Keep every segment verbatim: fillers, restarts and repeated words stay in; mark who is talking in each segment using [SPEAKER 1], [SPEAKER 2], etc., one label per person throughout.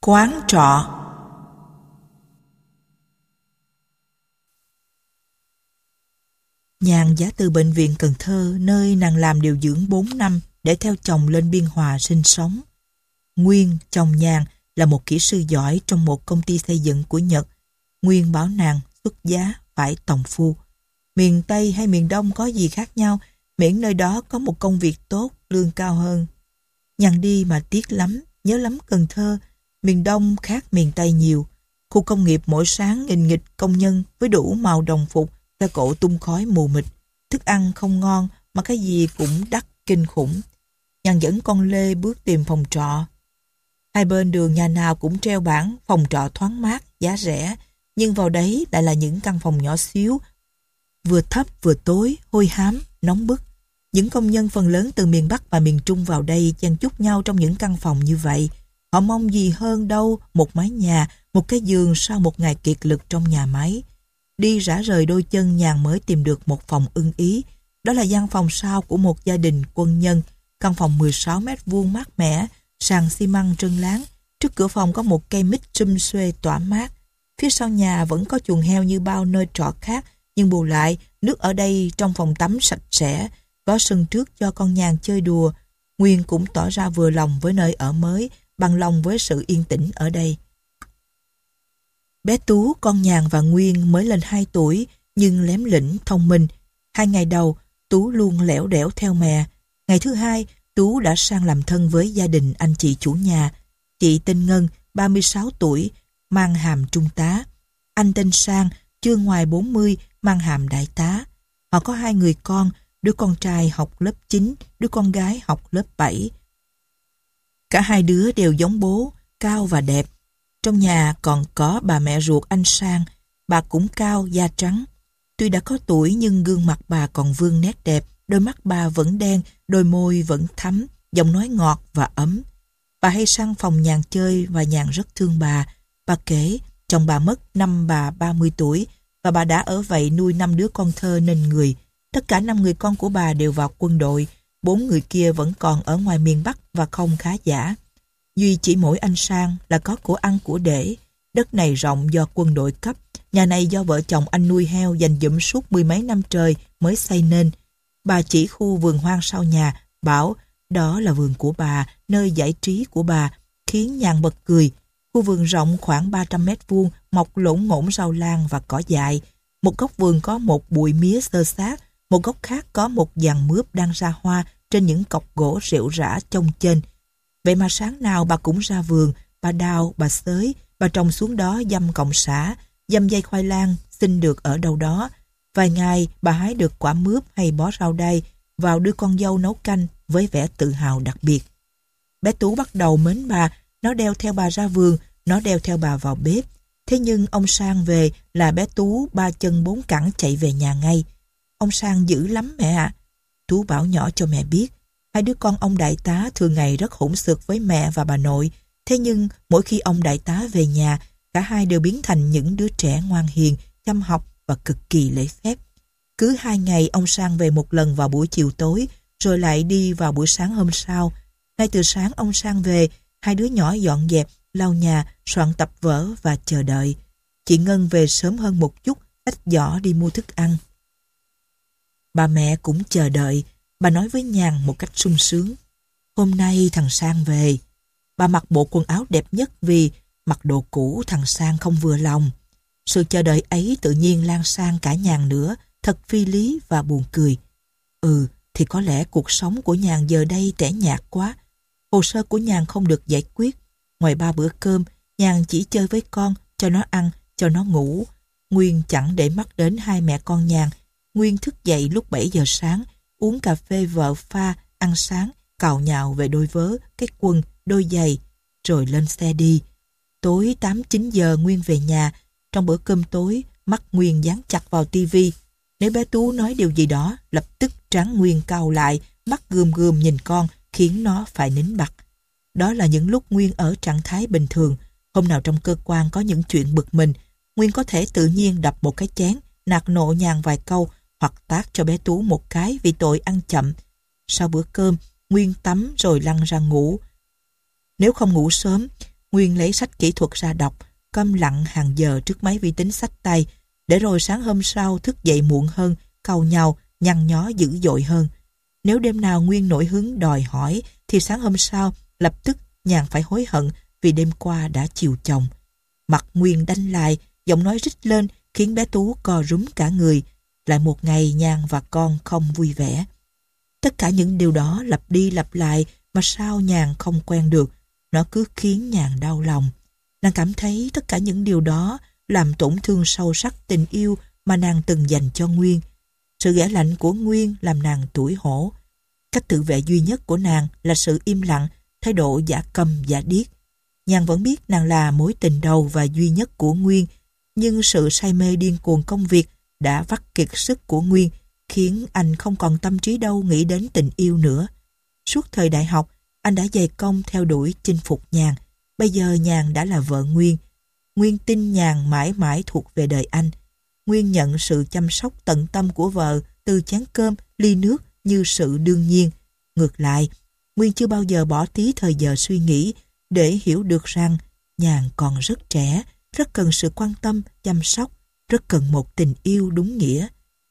[SPEAKER 1] Quán trọ. Nhàn giả từ bệnh viện Cần Thơ, nơi nàng làm điều dưỡng bốn năm để theo chồng lên Biên Hòa sinh sống. Nguyên, chồng Nhàn, là một kỹ sư giỏi trong một công ty xây dựng của Nhật. Nguyên bảo nàng xuất giá phải tòng phu. Miền Tây hay miền Đông có gì khác nhau, miễn nơi đó có một công việc tốt, lương cao hơn. Nhàn đi mà tiếc lắm, nhớ lắm Cần Thơ. Miền Đông khác miền Tây nhiều. Khu công nghiệp mỗi sáng nghìn nghịch công nhân với đủ màu đồng phục, xe cộ tung khói mù mịt. Thức ăn không ngon mà cái gì cũng đắt kinh khủng. Nhàn dẫn con Lê bước tìm phòng trọ. Hai bên đường nhà nào cũng treo bảng phòng trọ thoáng mát, giá rẻ, nhưng vào đấy lại là những căn phòng nhỏ xíu, vừa thấp vừa tối, hôi hám, nóng bức. Những công nhân phần lớn từ miền Bắc và miền Trung vào đây chen chúc nhau trong những căn phòng như vậy. Họ mong gì hơn đâu một mái nhà, một cái giường sau một ngày kiệt lực trong nhà máy. Đi rã rời đôi chân, Nhàn mới tìm được một phòng ưng ý. Đó là gian phòng sau của một gia đình quân nhân. Căn phòng mười sáu mét vuông mát mẻ, sàn xi măng trơn láng. Trước cửa phòng có một cây mít sum xuê tỏa mát. Phía sau nhà vẫn có chuồng heo như bao nơi trọ khác, nhưng bù lại, nước ở đây trong phòng tắm sạch sẽ, có sân trước cho con Nhàn chơi đùa. Nguyên cũng tỏ ra vừa lòng với nơi ở mới, bằng lòng với sự yên tĩnh ở đây. Bé Tú, con Nhàn và Nguyên mới lên hai tuổi, nhưng lém lĩnh, thông minh. Hai ngày đầu, Tú luôn lẻo đẻo theo mẹ. Ngày thứ hai, Tú đã sang làm thân với gia đình anh chị chủ nhà. Chị tên Ngân, ba mươi sáu tuổi, mang hàm trung tá. Anh tên Sang, chưa ngoài bốn mươi, mang hàm đại tá. Họ có hai người con, đứa con trai học lớp chín, đứa con gái học lớp bảy. Cả hai đứa đều giống bố, cao và đẹp. Trong nhà còn có bà mẹ ruột anh Sang, bà cũng cao, da trắng. Tuy đã có tuổi nhưng gương mặt bà còn vương nét đẹp, đôi mắt bà vẫn đen, đôi môi vẫn thắm, giọng nói ngọt và ấm. Bà hay sang phòng Nhàn chơi và Nhàn rất thương bà. Bà kể, chồng bà mất năm bà ba mươi tuổi và bà đã ở vậy nuôi năm đứa con thơ nên người. Tất cả năm người con của bà đều vào quân đội, bốn người kia vẫn còn ở ngoài miền Bắc và không khá giả. Duy chỉ mỗi anh Sang là có của ăn của để. Đất này rộng do quân đội cấp, nhà này do vợ chồng anh nuôi heo dành dụm suốt mười mấy năm trời mới xây nên. Bà chỉ khu vườn hoang sau nhà, bảo đó là vườn của bà, nơi giải trí của bà, khiến Nhàn bật cười. Khu vườn rộng khoảng ba trăm mét vuông, mọc lổn ngổn rau lan và cỏ dại. Một góc vườn có một bụi mía xơ xát, một góc khác có một giàn mướp đang ra hoa trên những cọc gỗ rệu rã chông chênh. Vậy mà sáng nào bà cũng ra vườn, bà đào, bà xới, bà trồng xuống đó dăm cọng sả, dăm dây khoai lang xin được ở đâu đó. Vài ngày bà hái được quả mướp hay bó rau đay, vào đưa con dâu nấu canh với vẻ tự hào đặc biệt. Bé Tú bắt đầu mến bà, nó đeo theo bà ra vườn, nó đeo theo bà vào bếp. Thế nhưng ông Sang về là bé Tú ba chân bốn cẳng chạy về nhà ngay. Ông Sang dữ lắm mẹ ạ. Tú bảo nhỏ cho mẹ biết. Hai đứa con ông đại tá thường ngày rất hỗn xược với mẹ và bà nội. Thế nhưng mỗi khi ông đại tá về nhà, cả hai đều biến thành những đứa trẻ ngoan hiền, chăm học và cực kỳ lễ phép. Cứ hai ngày ông Sang về một lần vào buổi chiều tối, rồi lại đi vào buổi sáng hôm sau. Ngay từ sáng ông Sang về, hai đứa nhỏ dọn dẹp, lau nhà, soạn tập vở và chờ đợi. Chị Ngân về sớm hơn một chút, xách giỏ đi mua thức ăn. Bà mẹ cũng chờ đợi. Bà nói với Nhàn một cách sung sướng. Hôm nay thằng Sang về. Bà mặc bộ quần áo đẹp nhất vì mặc đồ cũ thằng Sang không vừa lòng. Sự chờ đợi ấy tự nhiên lan sang cả Nhàn nữa, thật phi lý và buồn cười. Ừ, thì có lẽ cuộc sống của Nhàn giờ đây tẻ nhạt quá. Hồ sơ của Nhàn không được giải quyết. Ngoài ba bữa cơm, Nhàn chỉ chơi với con, cho nó ăn, cho nó ngủ. Nguyên chẳng để mắt đến hai mẹ con Nhàn. Nguyên thức dậy lúc bảy giờ sáng, uống cà phê vợ pha, ăn sáng, cào nhào về đôi vớ, cái quần, đôi giày, rồi lên xe đi. Tối tám chín giờ Nguyên về nhà. Trong bữa cơm tối, mắt Nguyên dán chặt vào tivi. Nếu bé Tú nói điều gì đó, lập tức trán Nguyên cau lại, mắt gườm gườm nhìn con, khiến nó phải nín bặt. Đó là những lúc Nguyên ở trạng thái bình thường. Hôm nào trong cơ quan có những chuyện bực mình, Nguyên có thể tự nhiên đập một cái chén, nạt nộ Nhàn vài câu, hoặc tát cho bé Tú một cái vì tội ăn chậm. Sau bữa cơm, Nguyên tắm rồi lăn ra ngủ. Nếu không ngủ sớm, Nguyên lấy sách kỹ thuật ra đọc, câm lặng hàng giờ trước máy vi tính xách tay, để rồi sáng hôm sau thức dậy muộn hơn, cau nhau, nhăn nhó dữ dội hơn. Nếu đêm nào Nguyên nổi hứng đòi hỏi, thì sáng hôm sau lập tức Nhàn phải hối hận vì đêm qua đã chiều chồng. Mặt Nguyên đanh lại, giọng nói rít lên khiến bé Tú co rúm cả người. Lại một ngày Nhàn và con không vui vẻ. Tất cả những điều đó lặp đi lặp lại mà sao Nhàn không quen được. Nó cứ khiến Nhàn đau lòng. Nàng cảm thấy tất cả những điều đó làm tổn thương sâu sắc tình yêu mà nàng từng dành cho Nguyên. Sự ghẻ lạnh của Nguyên làm nàng tủi hổ. Cách tự vệ duy nhất của nàng là sự im lặng, thái độ giả câm giả điếc. Nhàn vẫn biết nàng là mối tình đầu và duy nhất của Nguyên, nhưng sự say mê điên cuồng công việc đã vắt kiệt sức của Nguyên, khiến anh không còn tâm trí đâu nghĩ đến tình yêu nữa. Suốt thời đại học, anh đã dày công theo đuổi chinh phục Nhàn. Bây giờ Nhàn đã là vợ Nguyên. Nguyên tin Nhàn mãi mãi thuộc về đời anh. Nguyên nhận sự chăm sóc tận tâm của vợ từ chén cơm, ly nước như sự đương nhiên. Ngược lại, Nguyên chưa bao giờ bỏ tí thời giờ suy nghĩ để hiểu được rằng Nhàn còn rất trẻ, rất cần sự quan tâm, chăm sóc, rất cần một tình yêu đúng nghĩa.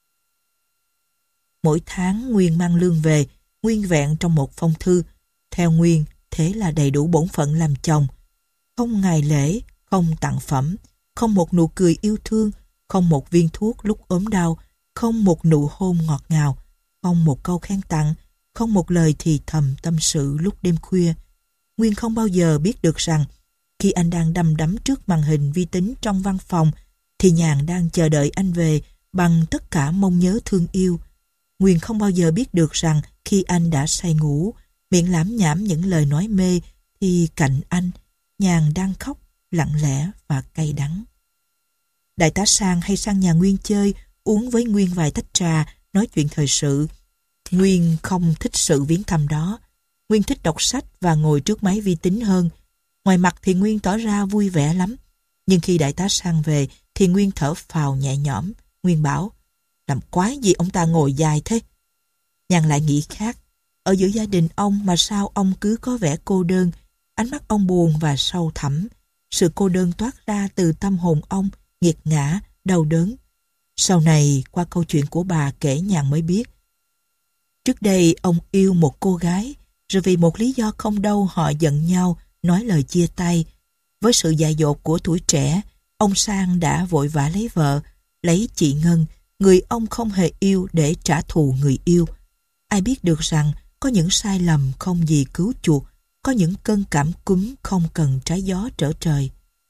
[SPEAKER 1] Mỗi tháng Nguyên mang lương về, nguyên vẹn trong một phong thư. Theo Nguyên, thế là đầy đủ bổn phận làm chồng. Không ngày lễ, không tặng phẩm, không một nụ cười yêu thương, không một viên thuốc lúc ốm đau, không một nụ hôn ngọt ngào, không một câu khen tặng, không một lời thì thầm tâm sự lúc đêm khuya. Nguyên không bao giờ biết được rằng khi anh đang đăm đắm trước màn hình vi tính trong văn phòng thì Nhàn đang chờ đợi anh về bằng tất cả mong nhớ thương yêu. Nguyên không bao giờ biết được rằng khi anh đã say ngủ, miệng lảm nhảm những lời nói mê, thì cạnh anh, Nhàn đang khóc lặng lẽ và cay đắng. Đại tá Sang hay sang nhà Nguyên chơi, uống với Nguyên vài tách trà, nói chuyện thời sự. Nguyên không thích sự viếng thăm đó. Nguyên thích đọc sách và ngồi trước máy vi tính hơn. Ngoài mặt thì Nguyên tỏ ra vui vẻ lắm. Nhưng khi đại tá Sang về thì Nguyên thở phào nhẹ nhõm. Nguyên bảo, làm quái gì ông ta ngồi dài thế? Nhàn lại nghĩ khác. Ở giữa gia đình ông mà sao ông cứ có vẻ cô đơn. Ánh mắt ông buồn và sâu thẳm. Sự cô đơn toát ra từ tâm hồn ông, nghiệt ngã, đau đớn. Sau này, qua câu chuyện của bà kể Nhàn mới biết. Trước đây ông yêu một cô gái, rồi vì một lý do không đâu họ giận nhau, nói lời chia tay. Với sự dại dột của tuổi trẻ, ông Sang đã vội vã lấy vợ, lấy chị Ngân, người ông không hề yêu để trả thù người yêu. Ai biết được rằng có những sai lầm không gì cứu chuộc, có những cơn cảm cúm không cần trái gió trở trời.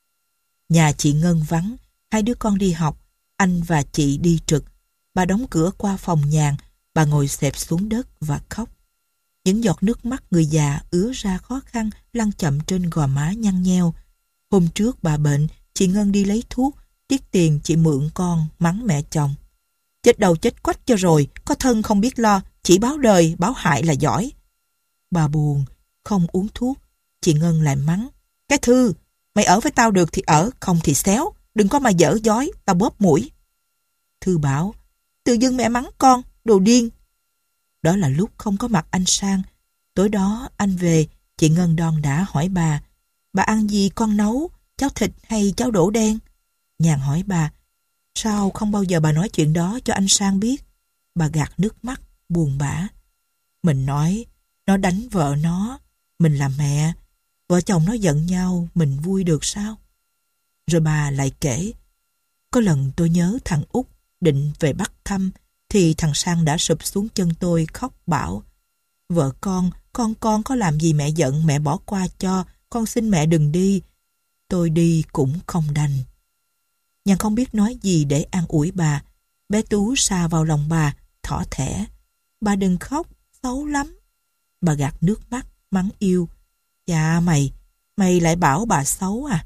[SPEAKER 1] Nhà chị Ngân vắng, hai đứa con đi học, anh và chị đi trực. Bà đóng cửa qua phòng Nhàn, bà ngồi xẹp xuống đất và khóc. Những giọt nước mắt người già ứa ra khó khăn lăn chậm trên gò má nhăn nheo. Hôm trước bà bệnh, chị Ngân đi lấy thuốc, tiếc tiền chị mượn con, mắng mẹ chồng. Chết đầu chết quách cho rồi, có thân không biết lo, chỉ báo đời, báo hại là giỏi. Bà buồn, không uống thuốc, chị Ngân lại mắng. Cái Thư, mày ở với tao được thì ở, không thì xéo, đừng có mà dở dói, tao bóp mũi. Thư bảo, tự dưng mẹ mắng con, đồ điên. Đó là lúc không có mặt anh Sang. Tối đó anh về, chị Ngân đon đã hỏi bà, bà ăn gì con nấu, cháo thịt hay cháo đỗ đen? Nhàn hỏi bà, sao không bao giờ bà nói chuyện đó cho anh Sang biết? Bà gạt nước mắt, buồn bã. Mình nói, nó đánh vợ nó, mình là mẹ, vợ chồng nó giận nhau, mình vui được sao? Rồi bà lại kể, có lần tôi nhớ thằng Út định về Bắc thăm, thì thằng Sang đã sụp xuống chân tôi khóc bảo, vợ con, con con có làm gì mẹ giận, mẹ bỏ qua cho, con xin mẹ đừng đi. Tôi đi cũng không đành. Nhàn không biết nói gì để an ủi bà. Bé Tú sa vào lòng bà, thỏ thẻ. Bà đừng khóc, xấu lắm. Bà gạt nước mắt, mắng yêu. Dạ mày, mày lại bảo bà xấu à?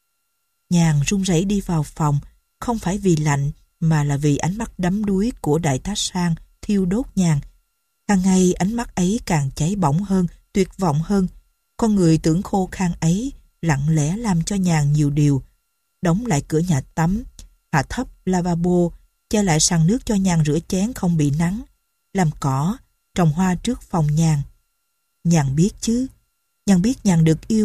[SPEAKER 1] Nhàn run rẩy đi vào phòng, không phải vì lạnh, mà là vì ánh mắt đắm đuối của đại tá Sang thiêu đốt Nhàn. Càng ngày ánh mắt ấy càng cháy bỏng hơn, tuyệt vọng hơn. Con người tưởng khô khan ấy lặng lẽ làm cho Nhàn nhiều điều. Đóng lại cửa nhà tắm, hạ thấp lavabo, che lại sàn nước cho Nhàn rửa chén không bị nắng, làm cỏ, trồng hoa trước phòng Nhàn. Nhàn biết chứ, Nhàn biết Nhàn được yêu,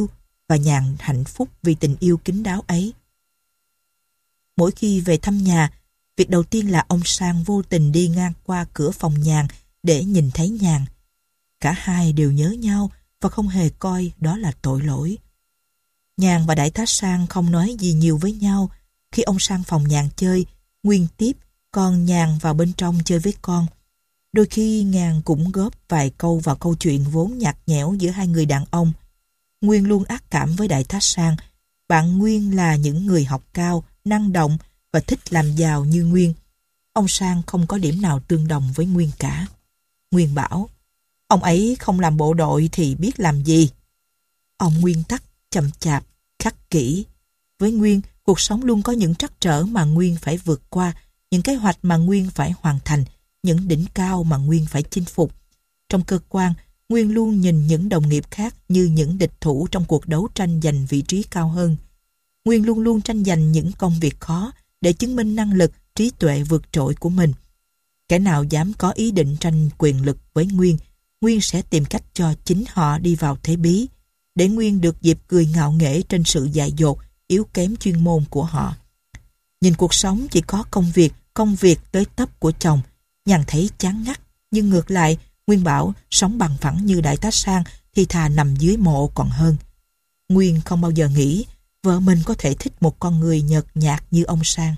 [SPEAKER 1] và Nhàn hạnh phúc vì tình yêu kín đáo ấy. Mỗi khi về thăm nhà, việc đầu tiên là ông Sang vô tình đi ngang qua cửa phòng Nhàn để nhìn thấy Nhàn. Cả hai đều nhớ nhau và không hề coi đó là tội lỗi. Nhàn và Đại tá Sang không nói gì nhiều với nhau. Khi ông sang phòng Nhàn chơi, Nguyên tiếp, còn Nhàn vào bên trong chơi với con. Đôi khi Nhàn cũng góp vài câu vào câu chuyện vốn nhạt nhẽo giữa hai người đàn ông. Nguyên luôn ác cảm với Đại tá Sang. Bạn Nguyên là những người học cao, năng động và thích làm giàu như Nguyên. Ông Sang không có điểm nào tương đồng với Nguyên cả. Nguyên bảo, ông ấy không làm bộ đội thì biết làm gì. Ông nguyên tắc, chậm chạp, khắc kỷ. Với Nguyên, cuộc sống luôn có những trắc trở mà Nguyên phải vượt qua, những kế hoạch mà Nguyên phải hoàn thành, những đỉnh cao mà Nguyên phải chinh phục. Trong cơ quan, Nguyên luôn nhìn những đồng nghiệp khác như những địch thủ trong cuộc đấu tranh giành vị trí cao hơn. Nguyên luôn luôn tranh giành những công việc khó để chứng minh năng lực, trí tuệ vượt trội của mình. Kẻ nào dám có ý định tranh quyền lực với Nguyên, Nguyên sẽ tìm cách cho chính họ đi vào thế bí, để Nguyên được dịp cười ngạo nghễ trên sự dại dột, yếu kém chuyên môn của họ. Nhìn cuộc sống chỉ có công việc, công việc tới tấp của chồng, Nhàn thấy chán ngắt, nhưng ngược lại, Nguyên bảo sống bằng phẳng như Đại tá Sang thì thà nằm dưới mộ còn hơn. Nguyên không bao giờ nghĩ vợ mình có thể thích một con người nhợt nhạt như ông Sang.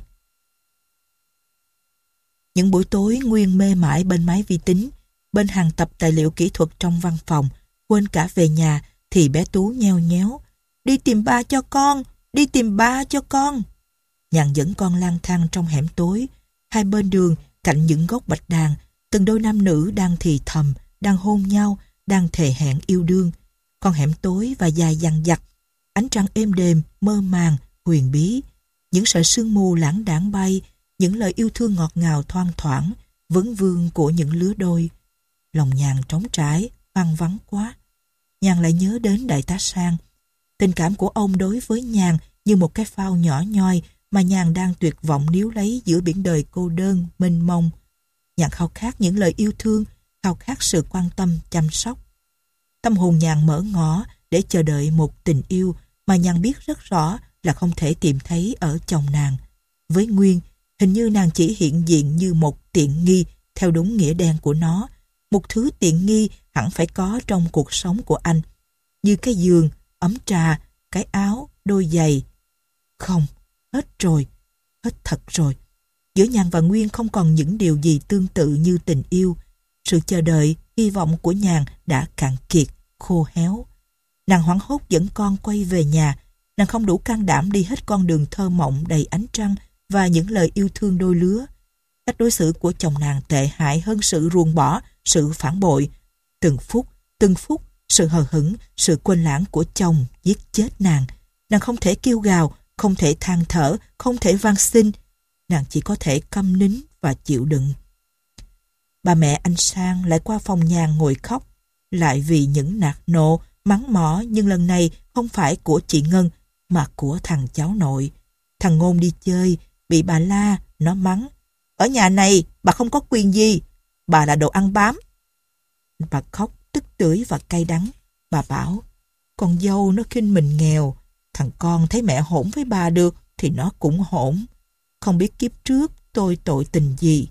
[SPEAKER 1] Những buổi tối Nguyên mê mải bên máy vi tính, bên hàng tập tài liệu kỹ thuật trong văn phòng, quên cả về nhà thì bé Tú nheo nhéo. Đi tìm ba cho con, đi tìm ba cho con. Nhàn dẫn con lang thang trong hẻm tối, hai bên đường, cạnh những gốc bạch đàn, từng đôi nam nữ đang thì thầm, đang hôn nhau, đang thề hẹn yêu đương. Con hẻm tối và dài dằng dặc, ánh trăng êm đềm, mơ màng, huyền bí. Những sợi sương mù lãng đãng bay, những lời yêu thương ngọt ngào thoang thoảng, vấn vương của những lứa đôi. Lòng Nhàn trống trải, hoang vắng quá. Nhàn lại nhớ đến Đại tá Sang. Tình cảm của ông đối với Nhàn như một cái phao nhỏ nhoi mà Nhàn đang tuyệt vọng níu lấy giữa biển đời cô đơn, mênh mông. Nhàn khao khát những lời yêu thương, khao khát sự quan tâm, chăm sóc. Tâm hồn Nhàn mở ngỏ để chờ đợi một tình yêu mà Nhàn biết rất rõ là không thể tìm thấy ở chồng nàng. Với Nguyên, hình như nàng chỉ hiện diện như một tiện nghi theo đúng nghĩa đen của nó, một thứ tiện nghi hẳn phải có trong cuộc sống của anh, như cái giường, ấm trà, cái áo, đôi giày. Không, hết rồi, hết thật rồi. Giữa Nhàn và Nguyên không còn những điều gì tương tự như tình yêu. Sự chờ đợi, hy vọng của Nhàn đã cạn kiệt, khô héo. Nàng hoảng hốt dẫn con quay về nhà. Nàng không đủ can đảm đi hết con đường thơ mộng đầy ánh trăng và những lời yêu thương đôi lứa. Cách đối xử của chồng nàng tệ hại hơn sự ruồng bỏ, sự phản bội. Từng phút, từng phút, sự hờ hững, sự quên lãng của chồng giết chết nàng. Nàng không thể kêu gào, không thể than thở, không thể van xin. Nàng chỉ có thể câm nín và chịu đựng. Bà mẹ anh Sang lại qua phòng Nhàn ngồi khóc, lại vì những nạt nộ, mắng mỏ, nhưng lần này không phải của chị Ngân, mà của thằng cháu nội. Thằng Ngôn đi chơi, bị bà la, nó mắng. Ở nhà này, bà không có quyền gì, bà là đồ ăn bám. Bà khóc, tức tưởi và cay đắng. Bà bảo, con dâu nó khinh mình nghèo, thằng con thấy mẹ hỗn với bà được thì nó cũng hỗn. Không biết kiếp trước tôi tội tình gì.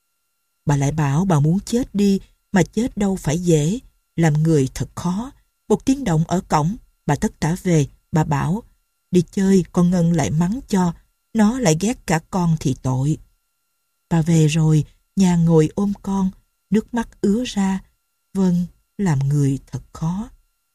[SPEAKER 1] Bà lại bảo bà muốn chết đi, mà chết đâu phải dễ, làm người thật khó. Một tiếng động ở cổng, bà tất tả về, bà bảo, đi chơi con Ngân lại mắng cho, nó lại ghét cả con thì tội. Bà về rồi, nhà ngồi ôm con, nước mắt ứa ra. Vâng, làm người thật khó.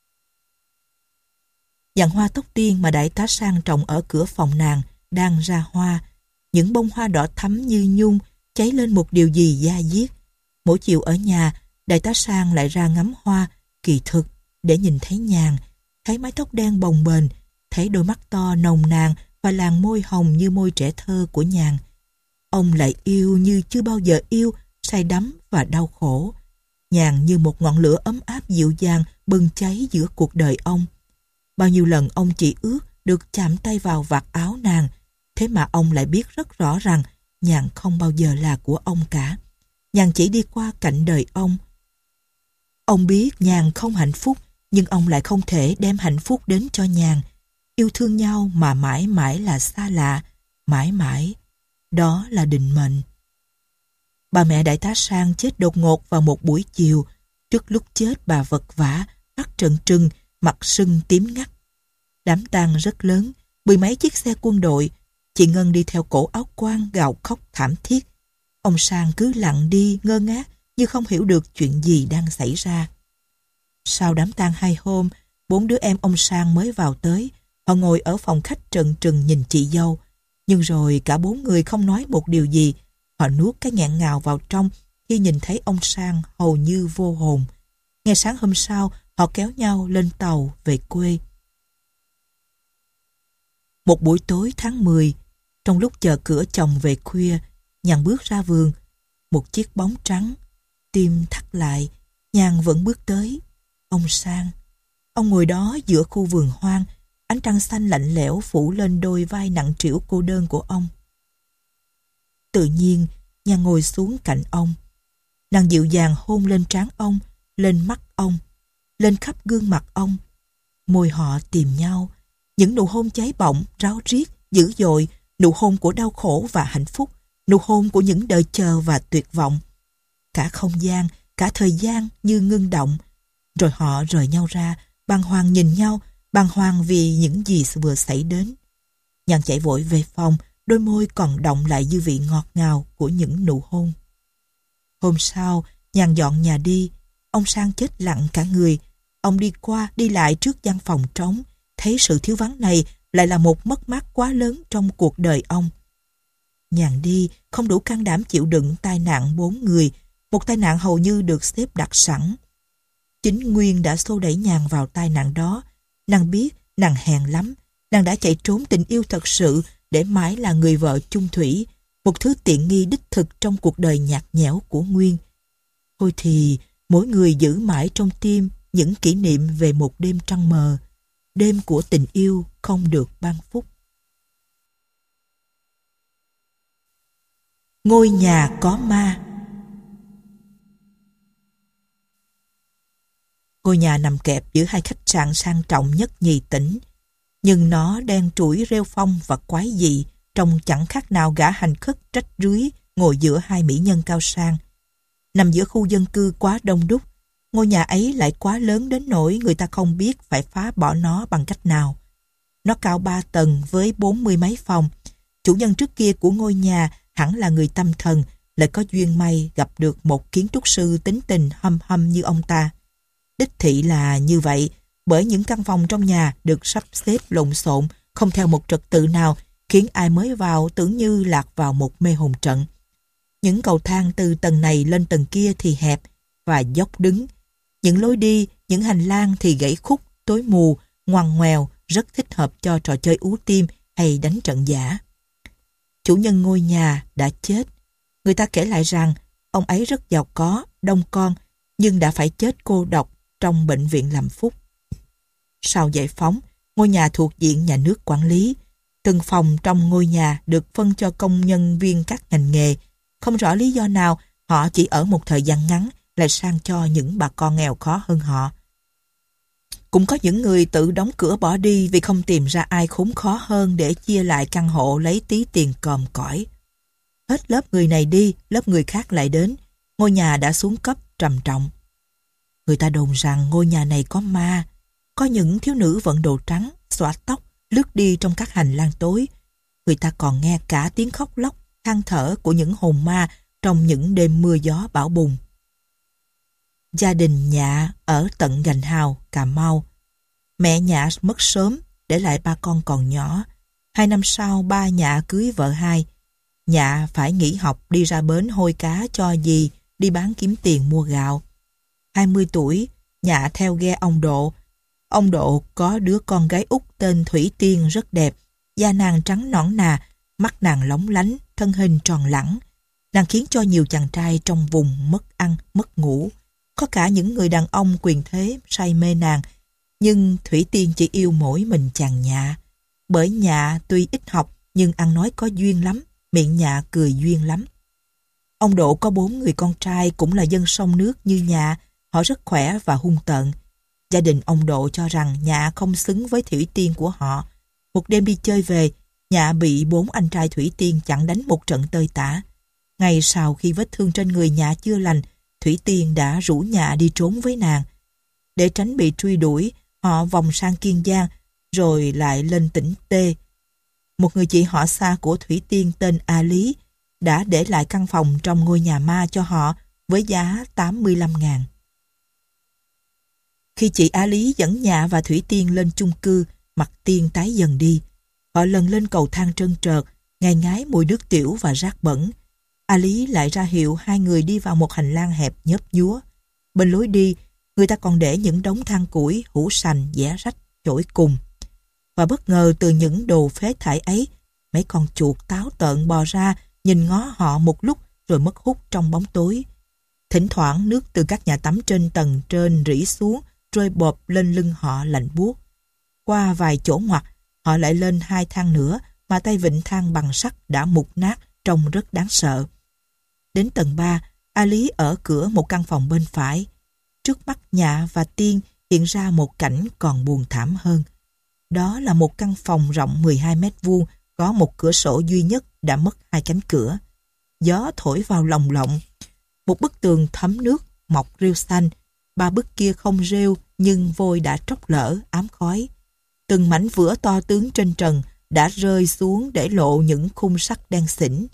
[SPEAKER 1] Dàn hoa tóc tiên mà Đại tá Sang trồng ở cửa phòng nàng đang ra hoa. Những bông hoa đỏ thắm như nhung cháy lên một điều gì da diết. Mỗi chiều ở nhà, Đại tá Sang lại ra ngắm hoa, kỳ thực, để nhìn thấy Nhàn, thấy mái tóc đen bồng bềnh, thấy đôi mắt to nồng nàn và làn môi hồng như môi trẻ thơ của Nhàn. Ông lại yêu như chưa bao giờ yêu, say đắm và đau khổ. Nhàn như một ngọn lửa ấm áp dịu dàng bừng cháy giữa cuộc đời ông. Bao nhiêu lần ông chỉ ước được chạm tay vào vạt áo nàng, thế mà ông lại biết rất rõ rằng Nhàn không bao giờ là của ông cả. Nhàn chỉ đi qua cạnh đời ông. Ông biết Nhàn không hạnh phúc Nhưng ông lại không thể đem hạnh phúc đến cho Nhàn. Yêu thương nhau mà mãi mãi là xa lạ, mãi mãi. Đó là định mệnh. Bà mẹ đại tá Sang chết đột ngột vào một buổi chiều. Trước lúc chết bà vật vã, mắt trợn trừng, mặt sưng tím ngắt. Đám tang rất lớn, mười mấy chiếc xe quân đội. Chị Ngân đi theo cổ áo quan gào khóc thảm thiết. Ông Sang cứ lặng đi ngơ ngác như không hiểu được chuyện gì đang xảy ra. Sau đám tang hai hôm, bốn đứa em ông Sang mới vào tới. Họ ngồi ở phòng khách trần trừng nhìn chị dâu. Nhưng rồi cả bốn người không nói một điều gì. Họ nuốt cái nghẹn ngào vào trong khi nhìn thấy ông Sang hầu như vô hồn. Ngày sáng hôm sau, họ kéo nhau lên tàu về quê. Một buổi tối tháng mười, trong lúc chờ cửa chồng về khuya, Nhàn bước ra vườn. Một chiếc bóng trắng, tim thắt lại, Nhàn vẫn bước tới. Ông Sang. Ông ngồi đó giữa khu vườn hoang, ánh trăng xanh lạnh lẽo phủ lên đôi vai nặng trĩu cô đơn của ông. Tự nhiên, Nhàn ngồi xuống cạnh ông. Nàng dịu dàng hôn lên trán ông, lên mắt ông, lên khắp gương mặt ông. Môi họ tìm nhau, những nụ hôn cháy bỏng, ráo riết, dữ dội, nụ hôn của đau khổ và hạnh phúc, nụ hôn của những đợi chờ và tuyệt vọng. Cả không gian, cả thời gian như ngưng động. Rồi họ rời nhau ra, bàng hoàng nhìn nhau, bàng hoàng vì những gì vừa xảy đến. Nhàn chạy vội về phòng, đôi môi còn đọng lại dư vị ngọt ngào của những nụ hôn. Hôm sau, Nhàn dọn nhà đi. Ông Sang chết lặng cả người. Ông đi qua, đi lại trước gian phòng trống, thấy sự thiếu vắng này lại là một mất mát quá lớn trong cuộc đời ông. Nhàn đi, không đủ can đảm chịu đựng tai nạn bốn người, một tai nạn hầu như được xếp đặt sẵn. Chính Nguyên đã xô đẩy Nhàn vào tai nạn đó. Nàng biết nàng hèn lắm, nàng đã chạy trốn tình yêu thật sự để mãi là người vợ chung thủy, một thứ tiện nghi đích thực trong cuộc đời nhạt nhẽo của Nguyên. Thôi thì mỗi người giữ mãi trong tim những kỷ niệm về một đêm trăng mờ, đêm của tình yêu không được ban phúc. Ngôi nhà có ma. Ngôi nhà nằm kẹp giữa hai khách sạn sang trọng nhất nhì tỉnh, nhưng nó đen trũi rêu phong và quái dị, trông chẳng khác nào gã hành khất rách rưới ngồi giữa hai mỹ nhân cao sang. Nằm giữa khu dân cư quá đông đúc, ngôi nhà ấy lại quá lớn đến nỗi người ta không biết phải phá bỏ nó bằng cách nào. Nó cao ba tầng với bốn mươi mấy phòng. Chủ nhân trước kia của ngôi nhà hẳn là người tâm thần, lại có duyên may gặp được một kiến trúc sư tính tình hâm hâm như ông ta. Đích thị là như vậy, bởi những căn phòng trong nhà được sắp xếp lộn xộn, không theo một trật tự nào, khiến ai mới vào tưởng như lạc vào một mê hồn trận. Những cầu thang từ tầng này lên tầng kia thì hẹp và dốc đứng. Những lối đi, những hành lang thì gãy khúc, tối mù, ngoằn ngoèo, rất thích hợp cho trò chơi ú tim hay đánh trận giả. Chủ nhân ngôi nhà đã chết. Người ta kể lại rằng ông ấy rất giàu có, đông con, nhưng đã phải chết cô độc trong bệnh viện làm phúc. Sau giải phóng, ngôi nhà thuộc diện nhà nước quản lý. Từng phòng trong ngôi nhà được phân cho công nhân viên các ngành nghề. Không rõ lý do nào, họ chỉ ở một thời gian ngắn lại sang cho những bà con nghèo khó hơn họ. Cũng có những người tự đóng cửa bỏ đi vì không tìm ra ai khốn khó hơn để chia lại căn hộ lấy tí tiền còm cõi. Hết lớp người này đi, lớp người khác lại đến. Ngôi nhà đã xuống cấp trầm trọng. Người ta đồn rằng ngôi nhà này có ma. Có những thiếu nữ vận đồ trắng, xõa tóc, lướt đi trong các hành lang tối. Người ta còn nghe cả tiếng khóc lóc, than thở của những hồn ma trong những đêm mưa gió bão bùng. Gia đình Nhạ ở tận Gành Hào, Cà Mau. Mẹ Nhạ mất sớm, để lại ba con còn nhỏ. Hai năm sau, ba Nhạ cưới vợ hai. Nhạ phải nghỉ học đi ra bến hôi cá cho dì, đi bán kiếm tiền mua gạo. hai mươi tuổi, Nhạ theo ghe ông Độ. Ông Độ có đứa con gái út tên Thủy Tiên rất đẹp, da nàng trắng nõn nà, mắt nàng lóng lánh, thân hình tròn lẳng. Nàng khiến cho nhiều chàng trai trong vùng mất ăn, mất ngủ. Có cả những người đàn ông quyền thế say mê nàng, nhưng Thủy Tiên chỉ yêu mỗi mình chàng Nhạ. Bởi Nhạ tuy ít học nhưng ăn nói có duyên lắm, miệng Nhạ cười duyên lắm. Ông Độ có bốn người con trai cũng là dân sông nước như Nhạ, họ rất khỏe và hung tợn. Gia đình ông Độ cho rằng Nhạ không xứng với Thủy Tiên của họ. Một đêm đi chơi về, Nhạ bị bốn anh trai Thủy Tiên chặn đánh một trận tơi tả. Ngày sau khi vết thương trên người Nhạ chưa lành, Thủy Tiên đã rủ Nhạ đi trốn với nàng. Để tránh bị truy đuổi, họ vòng sang Kiên Giang, rồi lại lên tỉnh T. Một người chị họ xa của Thủy Tiên tên A Lý đã để lại căn phòng trong ngôi nhà ma cho họ với giá tám mươi lăm ngàn. Khi chị A Lý dẫn Nhạ và Thủy Tiên lên chung cư, mặt Tiên tái dần đi. Họ lần lên cầu thang trơn trượt, ngai ngái mùi nước tiểu và rác bẩn. A Lý lại ra hiệu hai người đi vào một hành lang hẹp nhấp nhúa. Bên lối đi, người ta còn để những đống than củi, hũ sành, dẻ rách, chổi cùng. Và bất ngờ từ những đồ phế thải ấy, mấy con chuột táo tợn bò ra, nhìn ngó họ một lúc rồi mất hút trong bóng tối. Thỉnh thoảng nước từ các nhà tắm trên tầng trên rỉ xuống, rơi bộp lên lưng họ lạnh buốt. Qua vài chỗ ngoặt, họ lại lên hai thang nữa mà tay vịn thang bằng sắt đã mục nát, trông rất đáng sợ. Đến tầng ba, A Lý ở cửa một căn phòng bên phải. Trước mắt Nhạ và Tiên hiện ra một cảnh còn buồn thảm hơn. Đó là một căn phòng rộng mười hai mét vuông, có một cửa sổ duy nhất đã mất hai cánh cửa. Gió thổi vào lồng lộng. Một bức tường thấm nước, mọc rêu xanh. Ba bức kia không rêu, nhưng vôi đã tróc lở, ám khói. Từng mảnh vữa to tướng trên trần đã rơi xuống để lộ những khung sắt đen xỉn.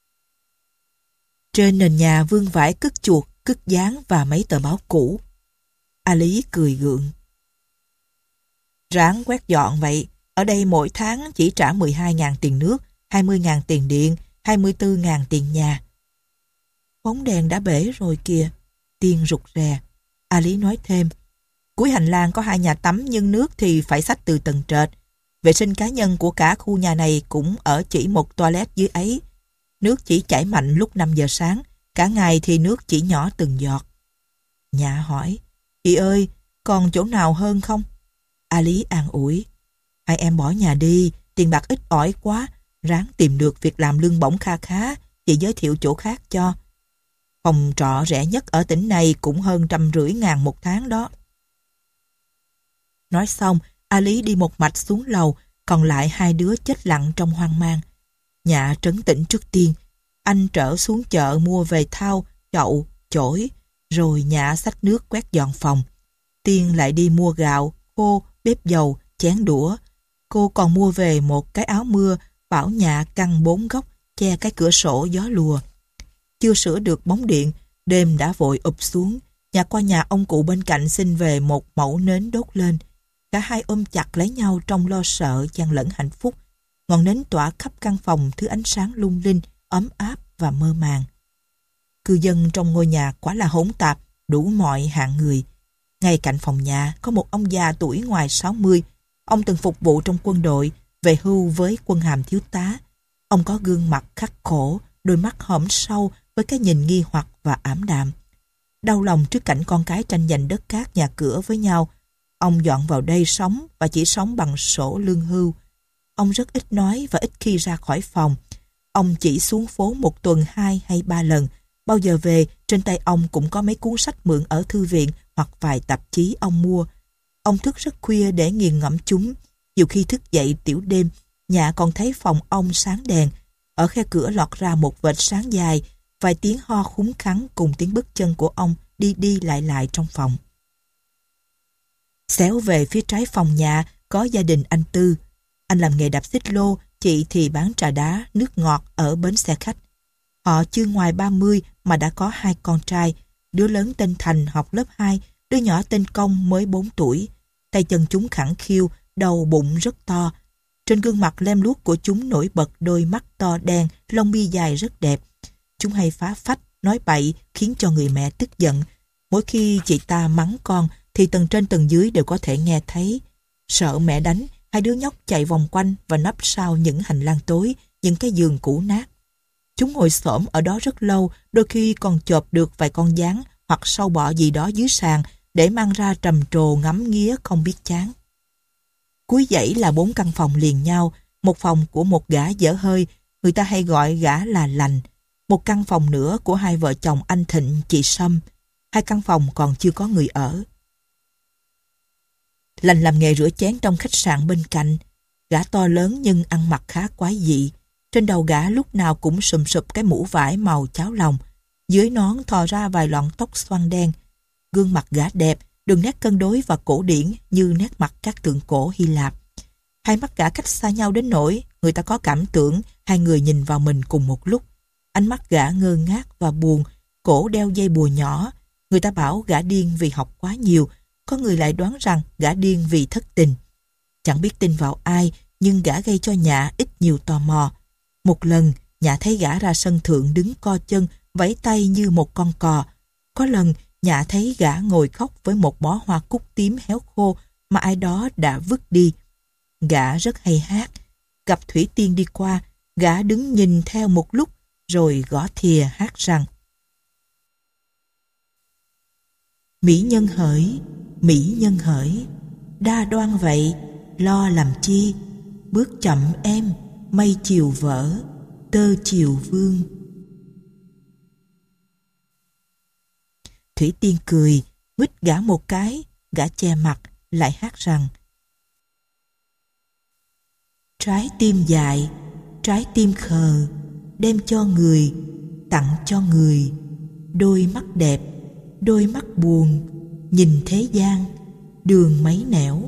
[SPEAKER 1] Trên nền nhà vương vãi cứt chuột, cứt gián và mấy tờ báo cũ. A Lý cười gượng. Ráng quét dọn vậy. Ở đây mỗi tháng chỉ trả mười hai ngàn tiền nước, hai mươi ngàn tiền điện, hai mươi tư ngàn tiền nhà. Bóng đèn đã bể rồi kìa. Tiên rụt rè. A Lý nói thêm. Cuối hành lang có hai nhà tắm nhưng nước thì phải xách từ tầng trệt. Vệ sinh cá nhân của cả khu nhà này cũng ở chỉ một toilet dưới ấy. Nước chỉ chảy mạnh lúc năm giờ sáng, cả ngày thì nước chỉ nhỏ từng giọt. Nhạ hỏi, chị ơi, còn chỗ nào hơn không? A Lý an ủi, hai em bỏ nhà đi, tiền bạc ít ỏi quá, ráng tìm được việc làm lương bổng kha khá, chị giới thiệu chỗ khác cho. Phòng trọ rẻ nhất ở tỉnh này cũng hơn trăm rưỡi ngàn một tháng đó. Nói xong, A Lý đi một mạch xuống lầu, còn lại hai đứa chết lặng trong hoang mang. Nhạ trấn tĩnh trước Tiên. Anh trở xuống chợ mua về thau, chậu, chổi, rồi Nhạ xách nước quét dọn phòng. Tiên lại đi mua gạo, khô, bếp dầu, chén đũa. Cô còn mua về một cái áo mưa, bảo Nhạ căng bốn góc, che cái cửa sổ gió lùa. Chưa sửa được bóng điện, đêm đã vội ụp xuống. Nhạ qua nhà ông cụ bên cạnh xin về một mẩu nến đốt lên. Cả hai ôm chặt lấy nhau trong lo sợ chan lẫn hạnh phúc. Ngọn nến tỏa khắp căn phòng thứ ánh sáng lung linh, ấm áp và mơ màng. Cư dân trong ngôi nhà quả là hỗn tạp, đủ mọi hạng người. Ngay cạnh phòng nhà có một ông già tuổi ngoài sáu mươi. Ông từng phục vụ trong quân đội, về hưu với quân hàm thiếu tá. Ông có gương mặt khắc khổ, đôi mắt hõm sâu với cái nhìn nghi hoặc và ảm đạm. Đau lòng trước cảnh con cái tranh giành đất cát nhà cửa với nhau, ông dọn vào đây sống và chỉ sống bằng sổ lương hưu. Ông rất ít nói và ít khi ra khỏi phòng. Ông chỉ xuống phố một tuần hai hay ba lần. Bao giờ về, trên tay ông cũng có mấy cuốn sách mượn ở thư viện hoặc vài tạp chí ông mua. Ông thức rất khuya để nghiền ngẫm chúng. Nhiều khi thức dậy tiểu đêm, Nhạ còn thấy phòng ông sáng đèn. Ở khe cửa lọt ra một vệt sáng dài, vài tiếng ho khúng khắng cùng tiếng bước chân của ông đi đi lại lại trong phòng. Xéo về phía trái phòng Nhạ có gia đình anh Tư. Anh làm nghề đạp xích lô, chị thì bán trà đá, nước ngọt ở bến xe khách. Họ chưa ngoài ba mươi mà đã có hai con trai. Đứa lớn tên Thành học lớp hai, đứa nhỏ tên Công mới bốn tuổi. Tay chân chúng khẳng khiu, đầu bụng rất to. Trên gương mặt lem luốc của chúng nổi bật đôi mắt to đen, lông mi dài rất đẹp. Chúng hay phá phách, nói bậy khiến cho người mẹ tức giận. Mỗi khi chị ta mắng con thì tầng trên tầng dưới đều có thể nghe thấy. Sợ mẹ đánh, hai đứa nhóc chạy vòng quanh và nấp sau những hành lang tối, những cái giường cũ nát. Chúng ngồi xổm ở đó rất lâu, đôi khi còn chộp được vài con gián hoặc sâu bọ gì đó dưới sàn để mang ra trầm trồ ngắm nghía không biết chán. Cuối dãy là bốn căn phòng liền nhau, một phòng của một gã dở hơi, người ta hay gọi gã là Lành, một căn phòng nữa của hai vợ chồng anh Thịnh, chị Sâm, hai căn phòng còn chưa có người ở. lành làm nghề rửa chén trong khách sạn bên cạnh. Gã to lớn nhưng ăn mặc khá quái dị. Trên đầu gã lúc nào cũng sùm sụp cái mũ vải màu cháo lòng. Dưới nón thò ra vài lọn tóc xoăn đen. Gương mặt gã đẹp, đường nét cân đối và cổ điển như nét mặt các tượng cổ Hy Lạp. Hai mắt gã cách xa nhau đến nỗi người ta có cảm tưởng hai người nhìn vào mình cùng một lúc. Ánh mắt gã ngơ ngác và buồn, cổ đeo dây bùa nhỏ. Người ta bảo gã điên vì học quá nhiều, có người lại đoán rằng gã điên vì thất tình. Chẳng biết tin vào ai, nhưng gã gây cho Nhạ ít nhiều tò mò. Một lần, Nhạ thấy gã ra sân thượng đứng co chân, vẫy tay như một con cò. Có lần, Nhạ thấy gã ngồi khóc với một bó hoa cúc tím héo khô mà ai đó đã vứt đi. Gã rất hay hát. Gặp Thủy Tiên đi qua, gã đứng nhìn theo một lúc, rồi gõ thìa hát rằng: Mỹ nhân hỡi, Mỹ nhân hỡi, đa đoan vậy, lo làm chi? Bước chậm em, mây chiều vỡ, tơ chiều vương. Thủy Tiên cười, nguýt gã một cái, gã che mặt, lại hát rằng: Trái tim dại, trái tim khờ, đem cho người, tặng cho người. Đôi mắt đẹp, đôi mắt buồn, nhìn thế gian, đường mấy nẻo.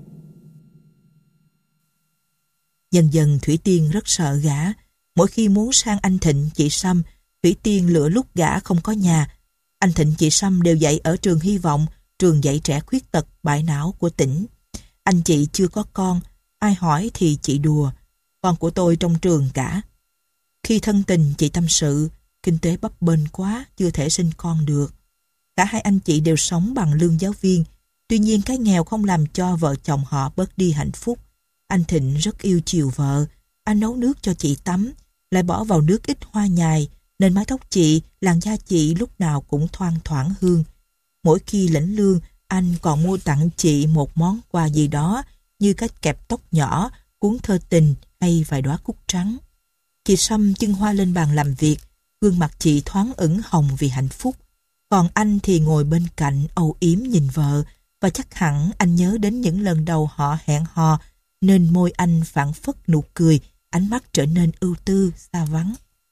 [SPEAKER 1] Dần dần Thủy Tiên rất sợ gã. Mỗi khi muốn sang anh Thịnh chị Sâm, Thủy Tiên lựa lúc gã không có nhà. Anh Thịnh chị Sâm đều dạy ở trường Hy Vọng, trường dạy trẻ khuyết tật bại não của tỉnh. Anh chị chưa có con, ai hỏi thì chị đùa: Con của tôi trong trường cả. Khi thân tình chị tâm sự, kinh tế bấp bênh quá, chưa thể sinh con được. Cả hai anh chị đều sống bằng lương giáo viên. Tuy nhiên cái nghèo không làm cho vợ chồng họ bớt đi hạnh phúc. Anh Thịnh rất yêu chiều vợ. Anh nấu nước cho chị tắm, lại bỏ vào nước ít hoa nhài, nên mái tóc chị, làn da chị lúc nào cũng thoang thoảng hương. Mỗi khi lãnh lương, anh còn mua tặng chị một món quà gì đó, như cái kẹp tóc nhỏ, cuốn thơ tình hay vài đóa cúc trắng. Chị Sâm chưng hoa lên bàn làm việc, gương mặt chị thoáng ửng hồng vì hạnh phúc. Còn anh thì ngồi bên cạnh âu yếm nhìn vợ, và chắc hẳn anh nhớ đến những lần đầu họ hẹn hò, nên môi anh phảng phất nụ cười, ánh mắt trở nên ưu tư, xa vắng.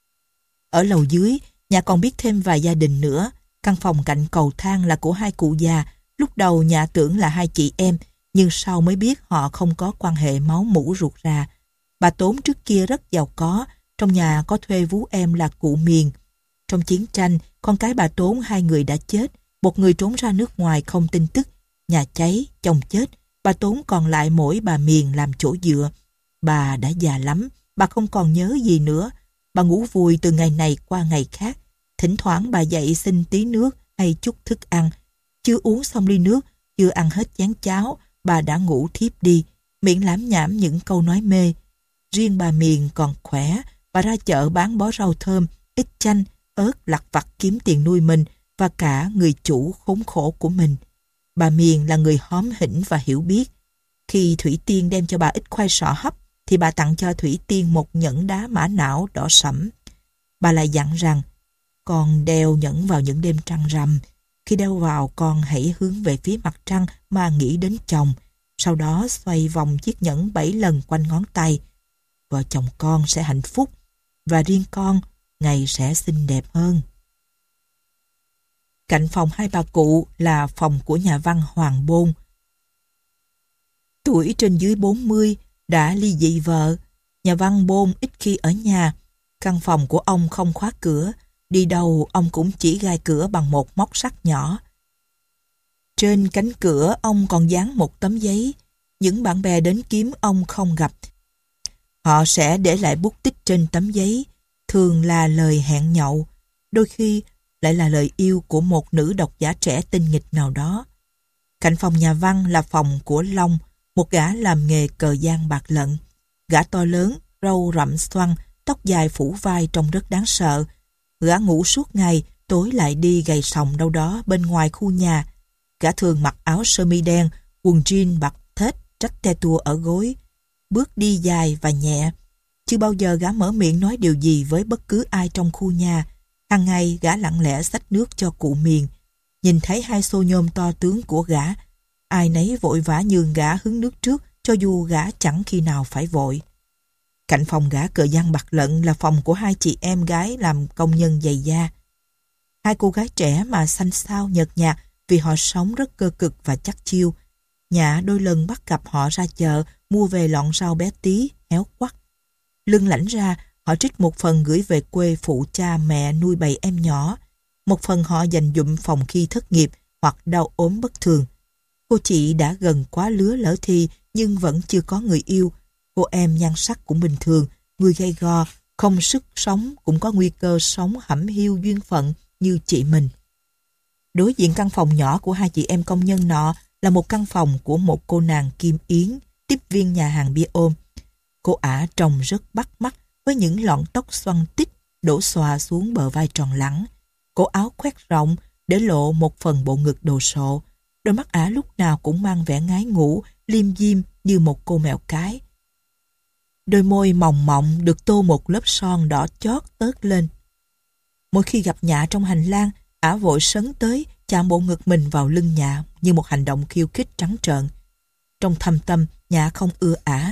[SPEAKER 1] Ở lầu dưới, nhà còn biết thêm vài gia đình nữa. Căn phòng cạnh cầu thang là của hai cụ già. Lúc đầu nhà tưởng là hai chị em, nhưng sau mới biết họ không có quan hệ máu mủ ruột rà. Bà Tốn trước kia rất giàu có, trong nhà có thuê vú em là cụ Miền. Trong chiến tranh, con cái bà Tốn hai người đã chết, một người trốn ra nước ngoài không tin tức, nhà cháy, chồng chết, bà Tốn còn lại mỗi bà Miền làm chỗ dựa. Bà đã già lắm, bà không còn nhớ gì nữa. Bà ngủ vùi từ ngày này qua ngày khác. Thỉnh thoảng bà dậy xin tí nước hay chút thức ăn. Chưa uống xong ly nước, chưa ăn hết chén cháo, bà đã ngủ thiếp đi, miệng lảm nhảm những câu nói mê. Riêng bà Miền còn khỏe, bà ra chợ bán bó rau thơm, ít chanh, ớt lặt vặt kiếm tiền nuôi mình và cả người chủ khốn khổ của mình. Bà Miền là người hóm hỉnh và hiểu biết. Khi Thủy Tiên đem cho bà ít khoai sọ hấp, thì bà tặng cho Thủy Tiên một nhẫn đá mã não đỏ sẫm. Bà lại dặn rằng: Con đeo nhẫn vào những đêm trăng rằm. Khi đeo vào, con hãy hướng về phía mặt trăng mà nghĩ đến chồng. Sau đó xoay vòng chiếc nhẫn bảy lần quanh ngón tay. Vợ chồng con sẽ hạnh phúc, và riêng con, ngày sẽ xinh đẹp hơn. Cạnh phòng hai bà cụ là phòng của nhà văn Hoàng Bôn. Tuổi trên dưới bốn mươi, đã ly dị vợ. Nhà văn Bôn ít khi ở nhà. Căn phòng của ông không khóa cửa. Đi đâu ông cũng chỉ gai cửa bằng một móc sắt nhỏ. Trên cánh cửa ông còn dán một tấm giấy. Những bạn bè đến kiếm ông không gặp, họ sẽ để lại bút tích trên tấm giấy. Thường là lời hẹn nhậu, đôi khi lại là lời yêu của một nữ độc giả trẻ tinh nghịch nào đó. Cạnh phòng nhà văn là phòng của Long, một gã làm nghề cờ giang bạc lận. Gã to lớn, râu rậm xoăn, tóc dài phủ vai trông rất đáng sợ. Gã ngủ suốt ngày, tối lại đi gầy sòng đâu đó bên ngoài khu nhà. Gã thường mặc áo sơ mi đen, quần jean bạc thết, rách te tua ở gối. Bước đi dài và nhẹ. Chưa bao giờ gã mở miệng nói điều gì với bất cứ ai trong khu nhà. Hàng ngày gã lặng lẽ xách nước cho cụ Miền. Nhìn thấy hai xô nhôm to tướng của gã, Ai nấy vội vã nhường gã hứng nước trước, cho dù gã chẳng khi nào phải vội. Cạnh phòng gã cờ giăng bạc lận là phòng của hai chị em gái làm công nhân giày da. Hai cô gái trẻ mà xanh xao nhợt nhạt vì họ sống rất cơ cực và chắc chiêu. Nhạ đôi lần bắt gặp họ ra chợ mua về lọn rau bé tí, héo quắc. Lưng lãnh ra, họ trích một phần gửi về quê phụ cha mẹ nuôi bầy em nhỏ. Một phần họ dành dụm phòng khi thất nghiệp hoặc đau ốm bất thường. Cô chị đã gần quá lứa lỡ thì nhưng vẫn chưa có người yêu. Cô em nhan sắc cũng bình thường, người gay go, không sức sống cũng có nguy cơ sống hẩm hiu duyên phận như chị mình. Đối diện căn phòng nhỏ của hai chị em công nhân nọ là một căn phòng của một cô nàng Kim Yến, tiếp viên nhà hàng bia ôm. Cô ả trông rất bắt mắt với những lọn tóc xoăn tít đổ xòa xuống bờ vai tròn lẳng. Cổ áo khoét rộng để lộ một phần bộ ngực đồ sộ. Đôi mắt ả lúc nào cũng mang vẻ ngái ngủ, liêm diêm như một cô mèo cái. Đôi môi mỏng mọng được tô một lớp son đỏ chót tớt lên. Mỗi khi gặp Nhạ trong hành lang, ả vội sấn tới chạm bộ ngực mình vào lưng Nhạ như một hành động khiêu khích trắng trợn. Trong thâm tâm, Nhạ không ưa ả.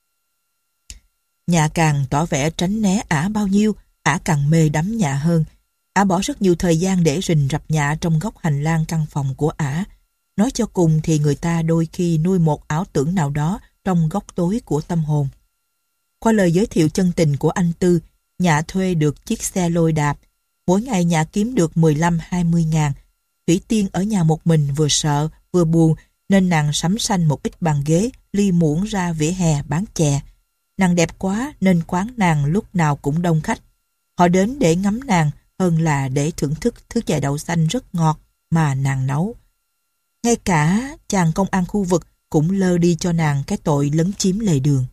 [SPEAKER 1] Nhạ càng tỏ vẻ tránh né ả bao nhiêu, ả càng mê đắm Nhạ hơn. Ả bỏ rất nhiều thời gian để rình rập Nhạ trong góc hành lang căn phòng của ả. Nói cho cùng thì người ta đôi khi nuôi một ảo tưởng nào đó trong góc tối của tâm hồn. Qua lời giới thiệu chân tình của anh Tư, Nhạ thuê được chiếc xe lôi đạp. Mỗi ngày Nhạ kiếm được mười lăm hai mươi ngàn. Thủy Tiên ở nhà một mình vừa sợ vừa buồn nên nàng sắm sanh một ít bàn ghế, ly muỗng ra vỉa hè bán chè. Nàng đẹp quá nên quán nàng lúc nào cũng đông khách. Họ đến để ngắm nàng hơn là để thưởng thức thứ chè đậu xanh rất ngọt mà nàng nấu. Ngay cả chàng công an khu vực cũng lơ đi cho nàng cái tội lấn chiếm lề đường.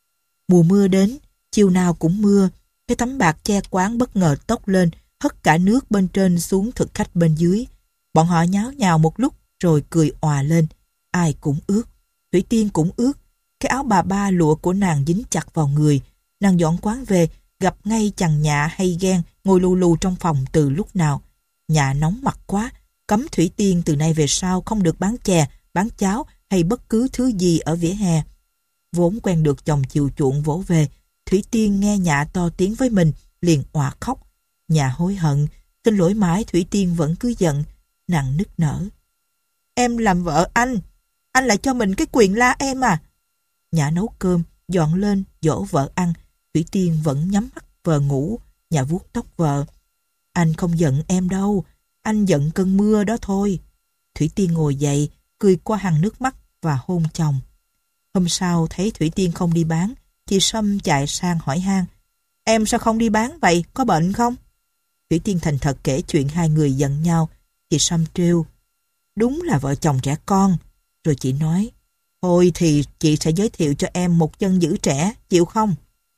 [SPEAKER 1] Mùa mưa đến, chiều nào cũng mưa, cái tấm bạc che quán bất ngờ tốc lên, hất cả nước bên trên xuống thực khách bên dưới. Bọn họ nháo nhào một lúc rồi cười òa lên. Ai cũng ướt, Thủy Tiên cũng ướt. Cái áo bà ba lụa của nàng dính chặt vào người. Nàng dọn quán về, gặp ngay chàng Nhạ hay ghen ngồi lù lù trong phòng từ lúc nào. Nhạ nóng mặt quá, cấm Thủy Tiên từ nay về sau không được bán chè, bán cháo hay bất cứ thứ gì ở vỉa hè. Vốn quen được chồng chiều chuộng vỗ về, Thủy Tiên nghe Nhạ to tiếng với mình, liền òa khóc. Nhạ hối hận, xin lỗi mãi Thủy Tiên vẫn cứ giận, nàng nức nở. Em làm vợ anh, anh lại cho mình cái quyền la em à? Nhạ nấu cơm, dọn lên, dỗ vợ ăn, Thủy Tiên vẫn nhắm mắt vờ ngủ. Nhạ vuốt tóc vợ. Anh không giận em đâu, anh giận cơn mưa đó thôi. Thủy Tiên ngồi dậy, cười qua hàng nước mắt và hôn chồng. Hôm sau thấy Thủy Tiên không đi bán, chị Sâm chạy sang hỏi han. Em sao không đi bán vậy, có bệnh không? Thủy Tiên thành thật kể chuyện hai người giận nhau. Chị Sâm trêu. Đúng là vợ chồng trẻ con. Rồi chị nói, thôi thì chị sẽ giới thiệu cho em một chân giữ trẻ, chịu không?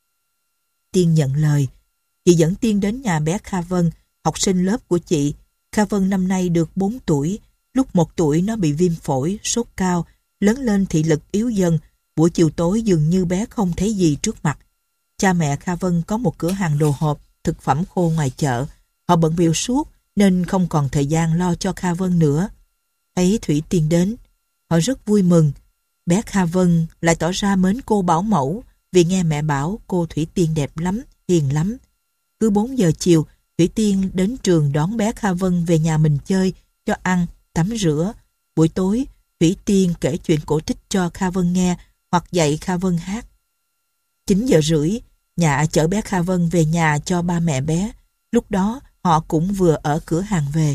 [SPEAKER 1] Tiên nhận lời. Chị dẫn Tiên đến nhà bé Kha Vân, học sinh lớp của chị. Kha Vân năm nay được bốn tuổi. Lúc một tuổi nó bị viêm phổi, sốt cao. Lớn lên thị lực yếu dần. Buổi chiều tối dường như bé không thấy gì trước mặt. Cha mẹ Kha Vân có một cửa hàng đồ hộp, thực phẩm khô ngoài chợ. Họ bận bịu suốt nên không còn thời gian lo cho Kha Vân nữa. Thấy Thủy Tiên đến, họ rất vui mừng. Bé Kha Vân lại tỏ ra mến cô bảo mẫu vì nghe mẹ bảo cô Thủy Tiên đẹp lắm, hiền lắm. Cứ bốn giờ chiều, Thủy Tiên đến trường đón bé Kha Vân về nhà mình chơi, cho ăn, tắm rửa. Buổi tối, Thủy Tiên kể chuyện cổ tích cho Kha Vân nghe hoặc dạy Kha Vân hát. chín giờ rưỡi, Nhạ chở bé Kha Vân về nhà cho ba mẹ bé. Lúc đó, họ cũng vừa ở cửa hàng về.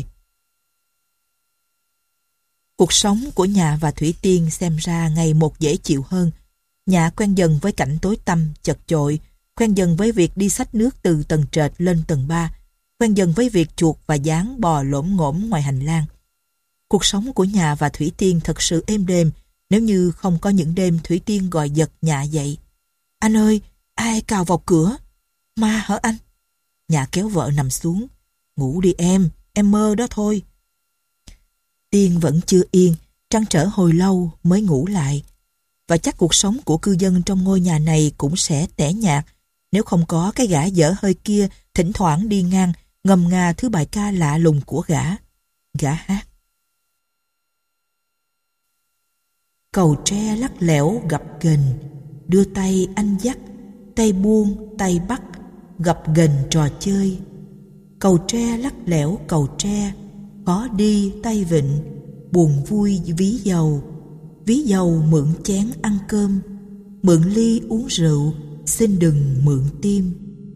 [SPEAKER 1] Cuộc sống của Nhạ và Thủy Tiên xem ra ngày một dễ chịu hơn. Nhạ quen dần với cảnh tối tăm, chật chội, quen dần với việc đi xách nước từ tầng trệt lên tầng ba, quen dần với việc chuột và gián bò lổm ngổm ngoài hành lang. Cuộc sống của Nhạ và Thủy Tiên thật sự êm đềm, nếu như không có những đêm Thủy Tiên gọi giật Nhạ dậy. Anh ơi, ai cào vào cửa? Ma hả anh? Nhạ kéo vợ nằm xuống. Ngủ đi em, em mơ đó thôi. Tiên vẫn chưa yên, trăn trở hồi lâu mới ngủ lại. Và chắc cuộc sống của cư dân trong ngôi nhà này cũng sẽ tẻ nhạt nếu không có cái gã dở hơi kia thỉnh thoảng đi ngang ngâm nga thứ bài ca lạ lùng của gã. Gã hát. Cầu tre lắc lẻo gập ghềnh, đưa tay anh dắt, tay buông tay bắt, gập ghềnh trò chơi. Cầu tre lắc lẻo cầu tre, có đi tay vịn, buồn vui ví dầu. Ví dầu mượn chén ăn cơm, mượn ly uống rượu, xin đừng mượn tim.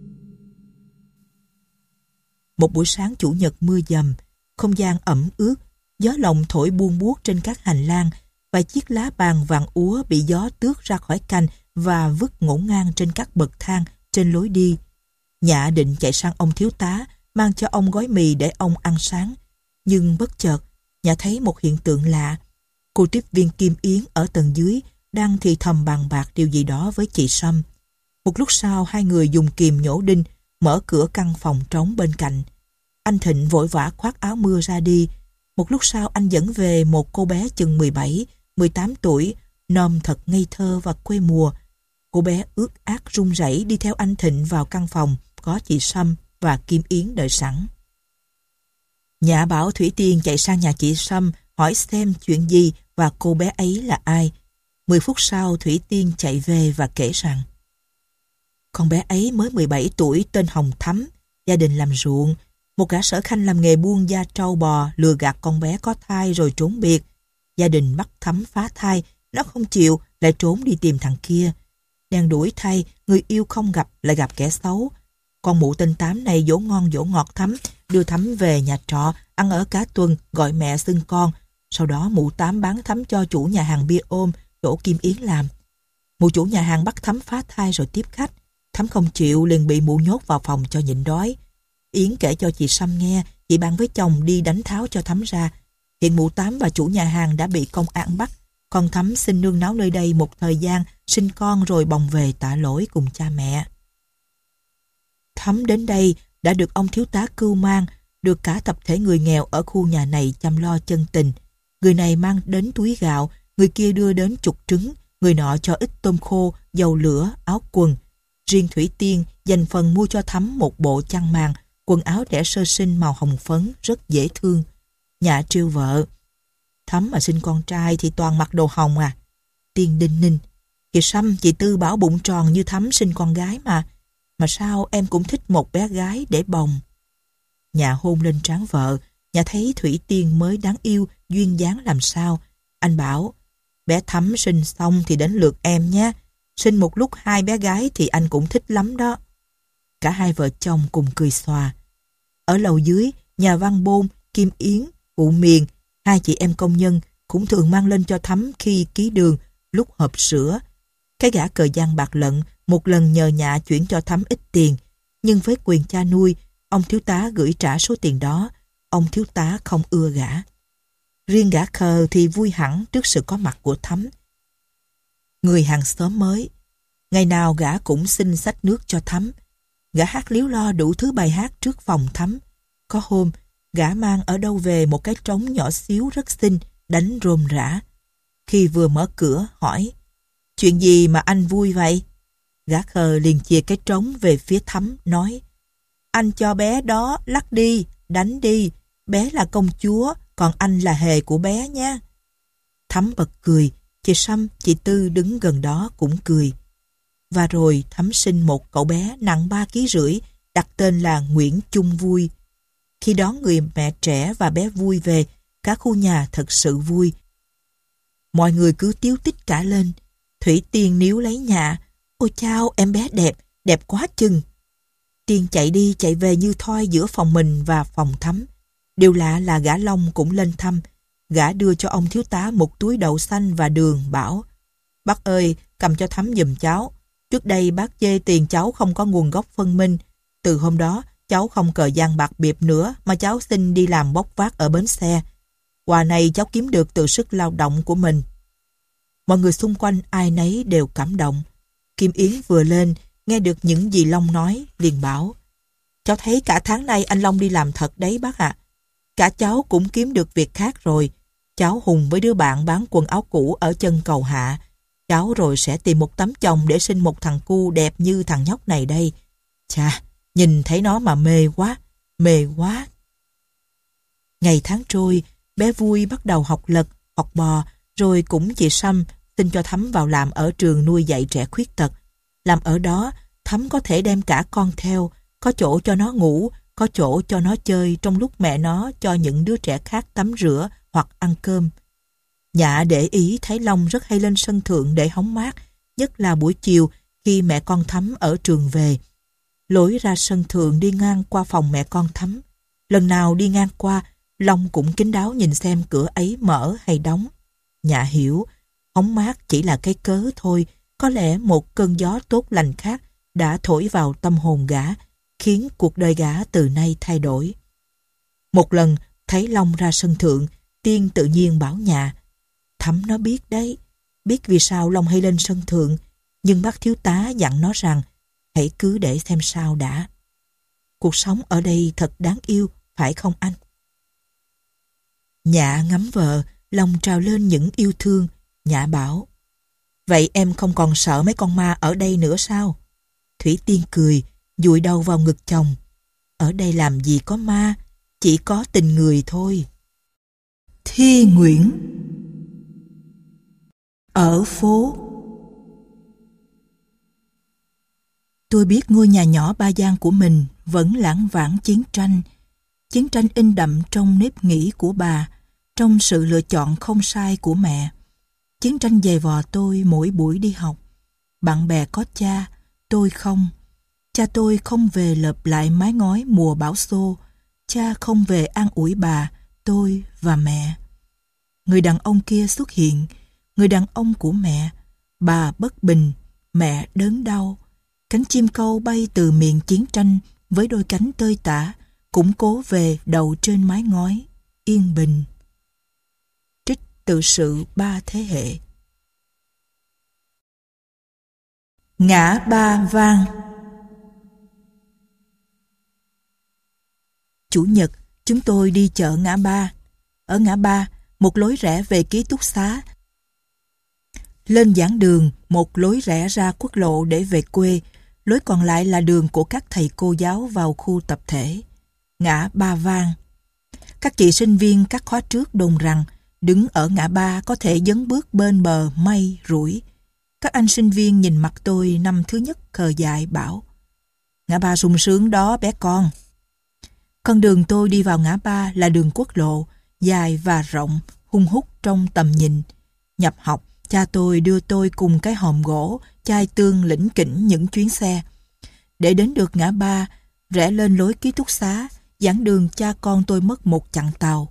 [SPEAKER 1] Một buổi sáng chủ nhật mưa dầm, không gian ẩm ướt, gió lộng thổi buông buốt trên các hành lang, vài chiếc lá bàn vàng úa bị gió tước ra khỏi cành và vứt ngổn ngang trên các bậc thang trên lối đi. Nhã định chạy sang ông thiếu tá, mang cho ông gói mì để ông ăn sáng. Nhưng bất chợt, Nhã thấy một hiện tượng lạ. Cô tiếp viên Kim Yến ở tầng dưới đang thì thầm bàn bạc điều gì đó với chị Sâm. Một lúc sau, hai người dùng kìm nhổ đinh, mở cửa căn phòng trống bên cạnh. Anh Thịnh vội vã khoác áo mưa ra đi. Một lúc sau anh dẫn về một cô bé chừng mười bảy, mười tám tuổi, nôm thật ngây thơ và quê mùa. Cô bé ướt át run rẩy đi theo anh Thịnh vào căn phòng có chị Sâm và Kim Yến đợi sẵn. Nhã bảo Thủy Tiên chạy sang nhà chị Sâm hỏi xem chuyện gì và cô bé ấy là ai. Mười phút sau Thủy Tiên chạy về và kể rằng con bé ấy mới mười bảy tuổi, tên Hồng Thắm, gia đình làm ruộng. Một gã sở khanh làm nghề buôn da trâu bò lừa gạt con bé có thai rồi trốn biệt. Gia đình bắt Thắm phá thai, nó không chịu lại trốn đi tìm thằng kia. Đang đuổi thay, người yêu không gặp lại gặp kẻ xấu. Con mụ tên Tám này dỗ ngon dỗ ngọt Thắm, đưa Thắm về nhà trọ, ăn ở cả tuần, gọi mẹ xưng con. Sau đó mụ Tám bán Thắm cho chủ nhà hàng bia ôm chỗ Kim Yến làm. Mụ chủ nhà hàng bắt Thắm phá thai rồi tiếp khách. Thắm không chịu liền bị mụ nhốt vào phòng cho nhịn đói. Yến kể cho chị Sâm nghe, chị bàn với chồng đi đánh tháo cho Thắm ra. Hiện mụ Tám và chủ nhà hàng đã bị công an bắt. Con Thắm xin nương náu nơi đây một thời gian, sinh con rồi bồng về tạ lỗi cùng cha mẹ. Thắm đến đây đã được ông thiếu tá cưu mang, được cả tập thể người nghèo ở khu nhà này chăm lo chân tình. Người này mang đến túi gạo, người kia đưa đến chục trứng, người nọ cho ít tôm khô, dầu lửa, áo quần. Riêng Thủy Tiên dành phần mua cho Thắm một bộ chăn màn, quần áo trẻ sơ sinh màu hồng phấn rất dễ thương. Nhã trêu vợ: Thắm mà sinh con trai thì toàn mặc đồ hồng à. Tiên đinh ninh: Chị Sâm, chị Tư bảo bụng tròn như Thắm sinh con gái mà. Mà sao em cũng thích một bé gái để bồng. Nhã hôn lên trán vợ. Nhã thấy Thủy Tiên mới đáng yêu, duyên dáng làm sao. Anh bảo: Bé Thắm sinh xong thì đến lượt em nhé. Sinh một lúc hai bé gái thì anh cũng thích lắm đó. Cả hai vợ chồng cùng cười xòa. Ở lầu dưới, nhà Văn Bôn, Kim Yến, cụ Miền, hai chị em công nhân cũng thường mang lên cho Thắm khi ký đường, lúc hộp sữa. Cái gã cờ giang bạc lận một lần nhờ Nhã chuyển cho Thắm ít tiền, nhưng với quyền cha nuôi, ông thiếu tá gửi trả số tiền đó. Ông thiếu tá không ưa gã. Riêng gã khờ thì vui hẳn trước sự có mặt của Thắm. Người hàng xóm mới, ngày nào gã cũng xin xách nước cho Thắm. Gã hát líu lo đủ thứ bài hát trước phòng Thắm. Có hôm, gã mang ở đâu về một cái trống nhỏ xíu rất xinh, đánh rôm rã. Khi vừa mở cửa, hỏi: Chuyện gì mà anh vui vậy? Gã khờ liền chìa cái trống về phía Thắm, nói: Anh cho bé đó lắc đi, đánh đi. Bé là công chúa, còn anh là hề của bé nha. Thắm bật cười. Chị Sâm, chị Tư đứng gần đó cũng cười. Và rồi Thắm sinh một cậu bé nặng ba ký rưỡi, đặt tên là Nguyễn Chung Vui. Khi đón người mẹ trẻ và bé Vui về, cả khu nhà thật sự vui. Mọi người cứ tíu tích cả lên. Thủy Tiên níu lấy Nhã: Ôi chao, em bé đẹp, đẹp quá chừng. Tiên chạy đi chạy về như thoi giữa phòng mình và phòng Thắm. Điều lạ là gã Long cũng lên thăm. Gã đưa cho ông thiếu tá một túi đậu xanh và đường, bảo: Bác ơi, cầm cho Thắm giùm cháu. Trước đây bác chê tiền cháu không có nguồn gốc phân minh. Từ hôm đó, cháu không cờ giang bạc biệp nữa mà cháu xin đi làm bốc vác ở bến xe. Quà này cháu kiếm được từ sức lao động của mình. Mọi người xung quanh ai nấy đều cảm động. Kim Yến vừa lên, nghe được những gì Long nói, liền bảo: Cháu thấy cả tháng nay anh Long đi làm thật đấy bác ạ. Cả cháu cũng kiếm được việc khác rồi. Cháu hùng với đứa bạn bán quần áo cũ ở chân cầu Hạ. Cháu rồi sẽ tìm một tấm chồng để sinh một thằng cu đẹp như thằng nhóc này đây. Chà, nhìn thấy nó mà mê quá, mê quá. Ngày tháng trôi, bé Vui bắt đầu học lật, học bò, Rồi cũng chị Sâm xin cho Thắm vào làm ở trường nuôi dạy trẻ khuyết tật. Làm ở đó, Thắm có thể đem cả con theo, có chỗ cho nó ngủ, có chỗ cho nó chơi trong lúc mẹ nó cho những đứa trẻ khác tắm rửa hoặc ăn cơm. Nhạ để ý thấy Long rất hay lên sân thượng để hóng mát, nhất là buổi chiều khi mẹ con Thắm ở trường về. Lối ra sân thượng đi ngang qua phòng mẹ con Thắm. Lần nào đi ngang qua, Long cũng kín đáo nhìn xem cửa ấy mở hay đóng. Nhạ hiểu, hóng mát chỉ là cái cớ thôi, có lẽ một cơn gió tốt lành khác đã thổi vào tâm hồn gã, khiến cuộc đời gã từ nay thay đổi. Một lần thấy Long ra sân thượng, Tiên tự nhiên bảo Nhạ: Thắm nó biết đấy, biết vì sao Long hay lên sân thượng, nhưng bác thiếu tá dặn nó rằng hãy cứ để xem sao đã. Cuộc sống ở đây thật đáng yêu, phải không anh? Nhạ ngắm vợ, lòng trào lên những yêu thương. Nhạ bảo: Vậy em không còn sợ mấy con ma ở đây nữa sao? Thủy Tiên cười, dụi đầu vào ngực chồng. Ở đây làm gì có ma, chỉ có tình người thôi. Thi Nguyễn. Ở phố. Tôi biết ngôi nhà nhỏ ba gian của mình vẫn lãng vãng chiến tranh. Chiến tranh in đậm trong nếp nghĩ của bà, trong sự lựa chọn không sai của mẹ. Chiến tranh giày vò tôi mỗi buổi đi học. Bạn bè có cha, tôi không. Cha tôi không về lợp lại mái ngói mùa bão xô. Cha không về an ủi bà, tôi và mẹ. Người đàn ông kia xuất hiện, người đàn ông của mẹ. Bà bất bình, mẹ đớn đau. Cánh chim câu bay từ miền chiến tranh với đôi cánh tơi tả, cũng cố về đậu trên mái ngói, yên bình. Trích tự sự ba thế hệ. Ngã ba vang. Chủ nhật, chúng tôi đi chợ ngã ba. Ở ngã ba, một lối rẽ về ký túc xá. Lên giảng đường, một lối rẽ ra quốc lộ để về quê. Lối còn lại là đường của các thầy cô giáo vào khu tập thể. Ngã ba vang. Các chị sinh viên các khóa trước đồn rằng đứng ở ngã ba có thể dấn bước bên bờ mây rủi. Các anh sinh viên nhìn mặt tôi năm thứ nhất khờ dại bảo: Ngã ba sung sướng đó bé con. Con đường tôi đi vào ngã ba là đường quốc lộ, dài và rộng, hun hút trong tầm nhìn. Nhập học, cha tôi đưa tôi cùng cái hòm gỗ, chai tương lỉnh kỉnh những chuyến xe. Để đến được ngã ba, rẽ lên lối ký túc xá, giảng đường cha con tôi mất một chặng tàu,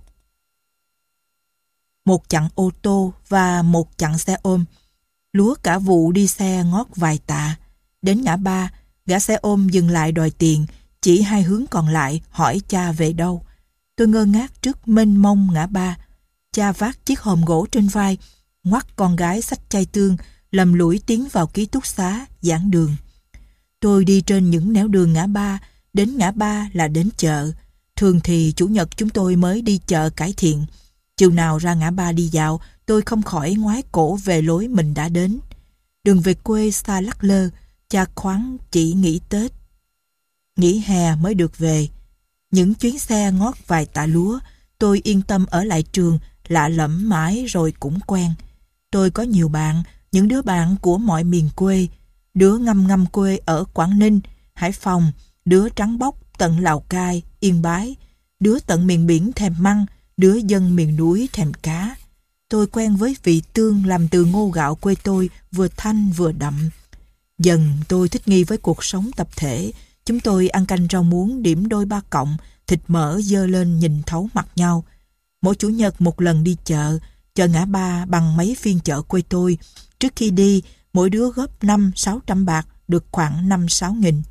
[SPEAKER 1] một chặng ô tô và một chặng xe ôm. Lúa cả vụ đi xe ngót vài tạ. Đến ngã ba, gã xe ôm dừng lại đòi tiền, chỉ hai hướng còn lại hỏi cha về đâu. Tôi ngơ ngác trước mênh mông ngã ba. Cha vác chiếc hòm gỗ trên vai, ngoắt con gái xách chai tương, lầm lũi tiến vào ký túc xá, giảng đường. Tôi đi trên những nẻo đường ngã ba, đến ngã ba là đến chợ. Thường thì chủ nhật chúng tôi mới đi chợ cải thiện. Chiều nào ra ngã ba đi dạo, tôi không khỏi ngoái cổ về lối mình đã đến. Đường về quê xa lắc lơ, cha khoáng chỉ nghỉ Tết, nghỉ hè mới được về. Những chuyến xe ngót vài tạ lúa, tôi yên tâm ở lại trường, lạ lẫm mãi rồi cũng quen. Tôi có nhiều bạn, những đứa bạn của mọi miền quê. Đứa ngâm ngâm quê ở Quảng Ninh, Hải Phòng, đứa trắng bóc tận Lào Cai, Yên Bái, đứa tận miền biển thèm măng, đứa dân miền núi thèm cá. Tôi quen với vị tương làm từ ngô gạo quê tôi, vừa thanh vừa đậm. Dần tôi thích nghi với cuộc sống tập thể. Chúng tôi ăn canh rau muống điểm đôi ba cọng, thịt mỡ dơ lên nhìn thấu mặt nhau. Mỗi chủ nhật một lần đi chợ, chợ ngã ba bằng mấy phiên chợ quê tôi. Trước khi đi, mỗi đứa góp năm sáu trăm bạc, được khoảng năm sáu nghìn.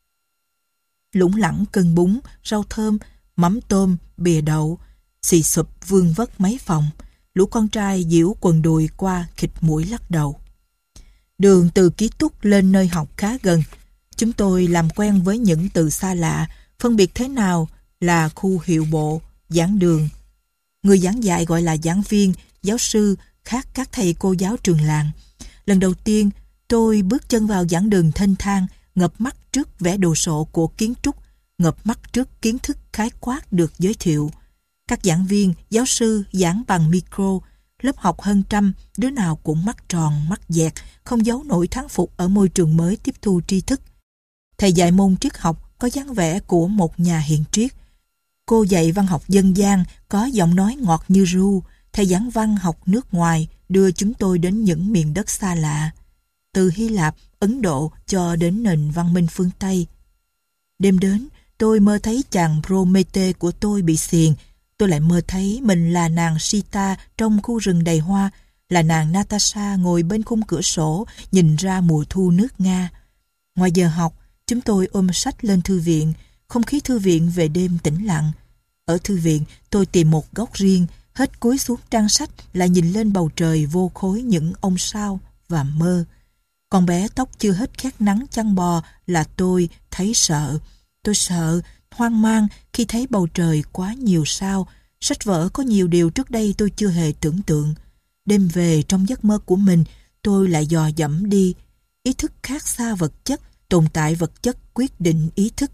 [SPEAKER 1] Lủng lẳng cân bún, rau thơm, mắm tôm, bìa đậu, xì sụp vương vất mấy phòng. Lũ con trai giễu quần đùi qua khịt mũi lắc đầu. Đường từ ký túc lên nơi học khá gần. Chúng tôi làm quen với những từ xa lạ, phân biệt thế nào là khu hiệu bộ, giảng đường. Người giảng dạy gọi là giảng viên, giáo sư, khác các thầy cô giáo trường làng. Lần đầu tiên, tôi bước chân vào giảng đường thênh thang, ngập mắt trước vẻ đồ sộ của kiến trúc, ngập mắt trước kiến thức khái quát được giới thiệu. Các giảng viên, giáo sư giảng bằng micro, Lớp học hơn trăm, đứa nào cũng mắt tròn, mắt dẹt, không giấu nổi thán phục ở môi trường mới tiếp thu tri thức. Thầy dạy môn triết học có dáng vẻ của một nhà hiền triết. Cô dạy văn học dân gian có giọng nói ngọt như ru. Thầy giảng văn học nước ngoài đưa chúng tôi đến những miền đất xa lạ, từ Hy Lạp, Ấn Độ cho đến nền văn minh phương Tây. Đêm đến, tôi mơ thấy chàng Promete của tôi bị xiềng. Tôi lại mơ thấy mình là nàng Sita trong khu rừng đầy hoa, là nàng Natasha ngồi bên khung cửa sổ nhìn ra mùa thu nước Nga. Ngoài giờ học, chúng tôi ôm sách lên thư viện. Không khí thư viện về đêm tĩnh lặng. Ở thư viện, tôi tìm một góc riêng, hết cúi xuống trang sách là nhìn lên bầu trời vô khối những ông sao và mơ. Con bé tóc chưa hết khét nắng chăn bò là tôi thấy sợ. Tôi sợ, hoang mang khi thấy bầu trời quá nhiều sao. Sách vở có nhiều điều trước đây tôi chưa hề tưởng tượng. Đêm về trong giấc mơ của mình, tôi lại dò dẫm đi. Ý thức khác xa vật chất, tồn tại vật chất quyết định ý thức.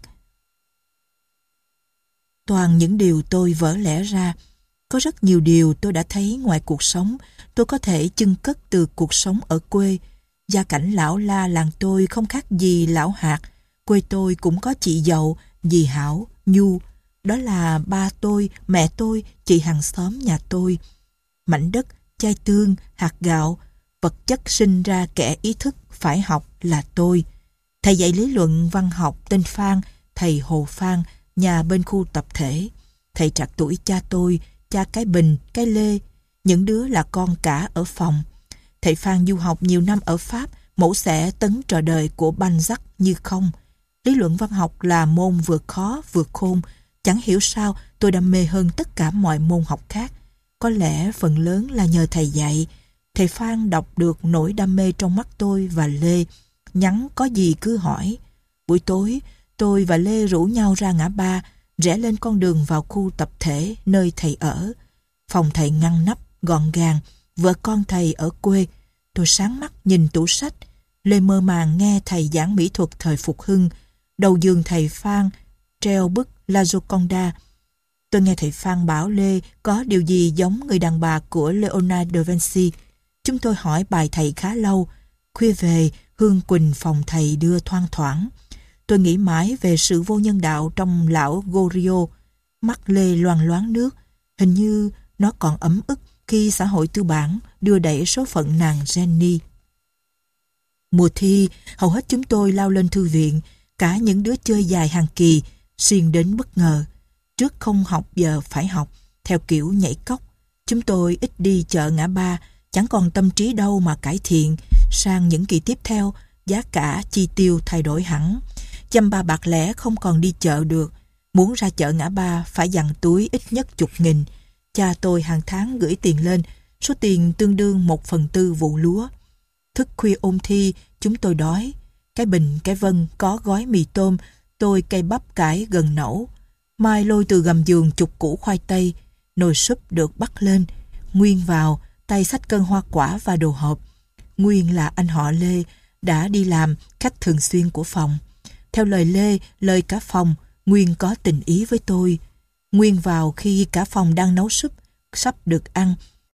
[SPEAKER 1] Toàn những điều tôi vỡ lẽ ra. Có rất nhiều điều tôi đã thấy ngoài cuộc sống. Tôi có thể chưng cất từ cuộc sống ở quê. Gia cảnh lão la làng tôi không khác gì lão hạt. Quê tôi cũng có chị dậu, dì Hảo, Nhu. Đó là ba tôi, mẹ tôi, chị hàng xóm nhà tôi. Mảnh đất, chai tương, hạt gạo. Vật chất sinh ra kẻ ý thức phải học là tôi. Thầy dạy lý luận văn học tên Phan, thầy Hồ Phan, nhà bên khu tập thể. Thầy trạc tuổi cha tôi, cha cái Bình, cái Lê. Những đứa là con cả ở phòng. Thầy Phan du học nhiều năm ở Pháp, mẫu xẻ tấn trò đời của Balzac như không. Lý luận văn học là môn vừa khó vừa khôn. Chẳng hiểu sao tôi đam mê hơn tất cả mọi môn học khác. Có lẽ phần lớn là nhờ thầy dạy. Thầy Phan đọc được nỗi đam mê trong mắt tôi và Lê. Nhắn có gì cứ hỏi. Buổi tối, tôi và Lê rủ nhau ra ngã ba, rẽ lên con đường vào khu tập thể nơi thầy ở. Phòng thầy ngăn nắp, gọn gàng, vợ con thầy ở quê. Tôi sáng mắt nhìn tủ sách. Lê mơ màng nghe thầy giảng mỹ thuật thời Phục Hưng. Đầu giường thầy Phan treo bức La Gioconda. Tôi nghe thầy Phan bảo Lê có điều gì giống người đàn bà của Leonardo da Vinci. Chúng tôi hỏi bài thầy khá lâu. Khuya về, hương quỳnh phòng thầy đưa thoang thoảng. Tôi nghĩ mãi về sự vô nhân đạo trong lão Gorio. Mắt Lê loang loáng nước. Hình như nó còn ấm ức khi xã hội tư bản đưa đẩy số phận nàng Jenny. Mùa thi, hầu hết chúng tôi lao lên thư viện. Cả những đứa chơi dài hàng kỳ, xiên đến bất ngờ. Trước không học giờ phải học, theo kiểu nhảy cóc. Chúng tôi ít đi chợ ngã ba, chẳng còn tâm trí đâu mà cải thiện. Sang những kỳ tiếp theo, giá cả chi tiêu thay đổi hẳn. Chăm ba bạc lẻ không còn đi chợ được. Muốn ra chợ ngã ba phải dằn túi ít nhất chục nghìn. Cha tôi hàng tháng gửi tiền lên, số tiền tương đương một phần tư vụ lúa. Thức khuya ôn thi, chúng tôi đói. Cái Bình, cái Vân có gói mì tôm, tôi cây bắp cải gần nẫu. Mai lôi từ gầm giường chục củ khoai tây, nồi súp được bắt lên. Nguyên vào, tay xách cân hoa quả và đồ hộp. Nguyên là anh họ Lê, đã đi làm, khách thường xuyên của phòng. Theo lời Lê, lời cả phòng, Nguyên có tình ý với tôi. Nguyên vào khi cả phòng đang nấu súp, sắp được ăn.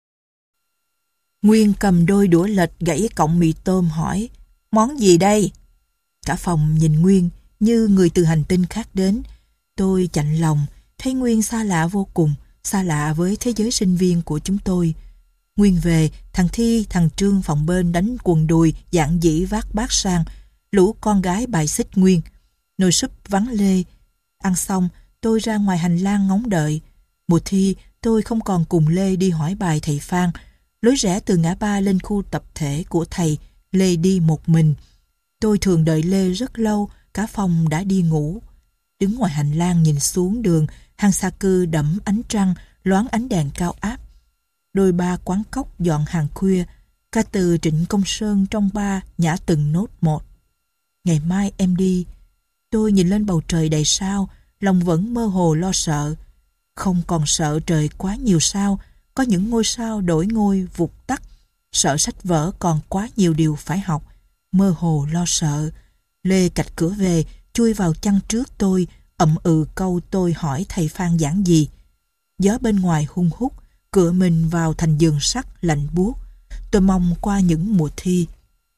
[SPEAKER 1] Nguyên cầm đôi đũa lệch gãy cọng mì tôm hỏi, món gì đây? Cả phòng nhìn Nguyên như người từ hành tinh khác đến. Tôi chạnh lòng, thấy Nguyên xa lạ vô cùng, xa lạ với thế giới sinh viên của chúng tôi. Nguyên về, thằng Thi, thằng Trương phòng bên đánh quần đùi, dạn dĩ vác bát sang. Lũ con gái bài xích Nguyên. Nồi súp vắng Lê. Ăn xong, tôi ra ngoài hành lang ngóng đợi. Mùa thi, tôi không còn cùng Lê đi hỏi bài thầy Phan. Lối rẽ từ ngã ba lên khu tập thể của thầy, Lê đi một mình. Tôi thường đợi Lê rất lâu, cả phòng đã đi ngủ. Đứng ngoài hành lang nhìn xuống đường, hang sa cư đẫm ánh trăng, loáng ánh đèn cao áp. Đôi ba quán cóc dọn hàng khuya, ca từ Trịnh Công Sơn trong ba nhả từng nốt một. Ngày mai em đi. Tôi nhìn lên bầu trời đầy sao, lòng vẫn mơ hồ lo sợ. Không còn sợ trời quá nhiều sao, có những ngôi sao đổi ngôi vụt tắt. Sợ sách vở còn quá nhiều điều phải học, mơ hồ lo sợ. Lê cạch cửa về, chui vào chăn trước tôi, ậm ừ câu tôi hỏi thầy Phan giảng gì. Gió bên ngoài hung hút, cựa mình vào thành giường sắt lạnh buốt. Tôi mong qua những mùa thi.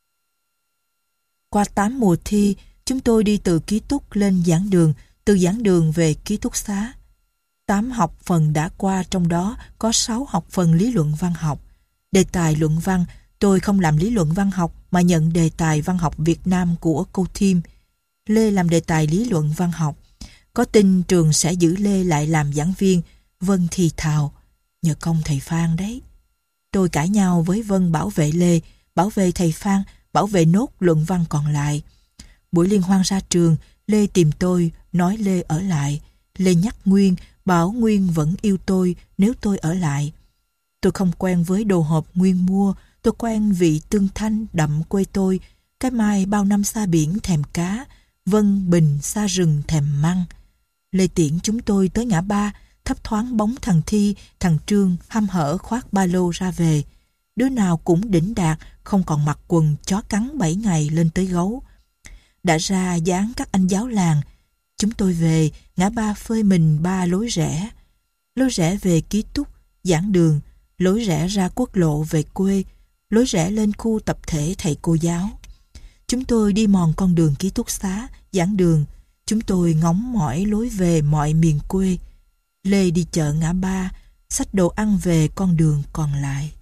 [SPEAKER 1] Qua tám mùa thi, chúng tôi đi từ ký túc lên giảng đường, từ giảng đường về ký túc xá. Tám học phần đã qua, trong đó có sáu học phần lý luận văn học. Đề tài luận văn, tôi không làm lý luận văn học mà nhận đề tài văn học Việt Nam của cô Thiêm. Lê làm đề tài lý luận văn học. Có tin trường sẽ giữ Lê lại làm giảng viên. Vân thì thào, nhờ công thầy Phan đấy. Tôi cãi nhau với Vân bảo vệ Lê, bảo vệ thầy Phan, bảo vệ nốt luận văn còn lại. Buổi liên hoan ra trường, Lê tìm tôi, nói Lê ở lại. Lê nhắc Nguyên, bảo Nguyên vẫn yêu tôi nếu tôi ở lại. Tôi không quen với đồ hộp Nguyên mua, tôi quen vị tương thanh đậm quê tôi. Cái mai bao năm xa biển thèm cá, Vân Bình xa rừng thèm măng. Lê tiễn chúng tôi tới ngã ba, thấp thoáng bóng thằng Thi, thằng Trương hăm hở khoác ba lô ra về. Đứa nào cũng đỉnh đạt, không còn mặc quần chó cắn bảy ngày lên tới gấu. Đã ra dáng các anh giáo làng. Chúng tôi về, ngã ba phơi mình ba lối rẽ. Lối rẽ về ký túc, giảng đường, lối rẽ ra quốc lộ về quê, lối rẽ lên khu tập thể thầy cô giáo. Chúng tôi đi mòn con đường ký túc xá, giảng đường. Chúng tôi ngóng mỏi lối về mọi miền quê. Lê đi chợ ngã ba, xách đồ ăn về con đường còn lại.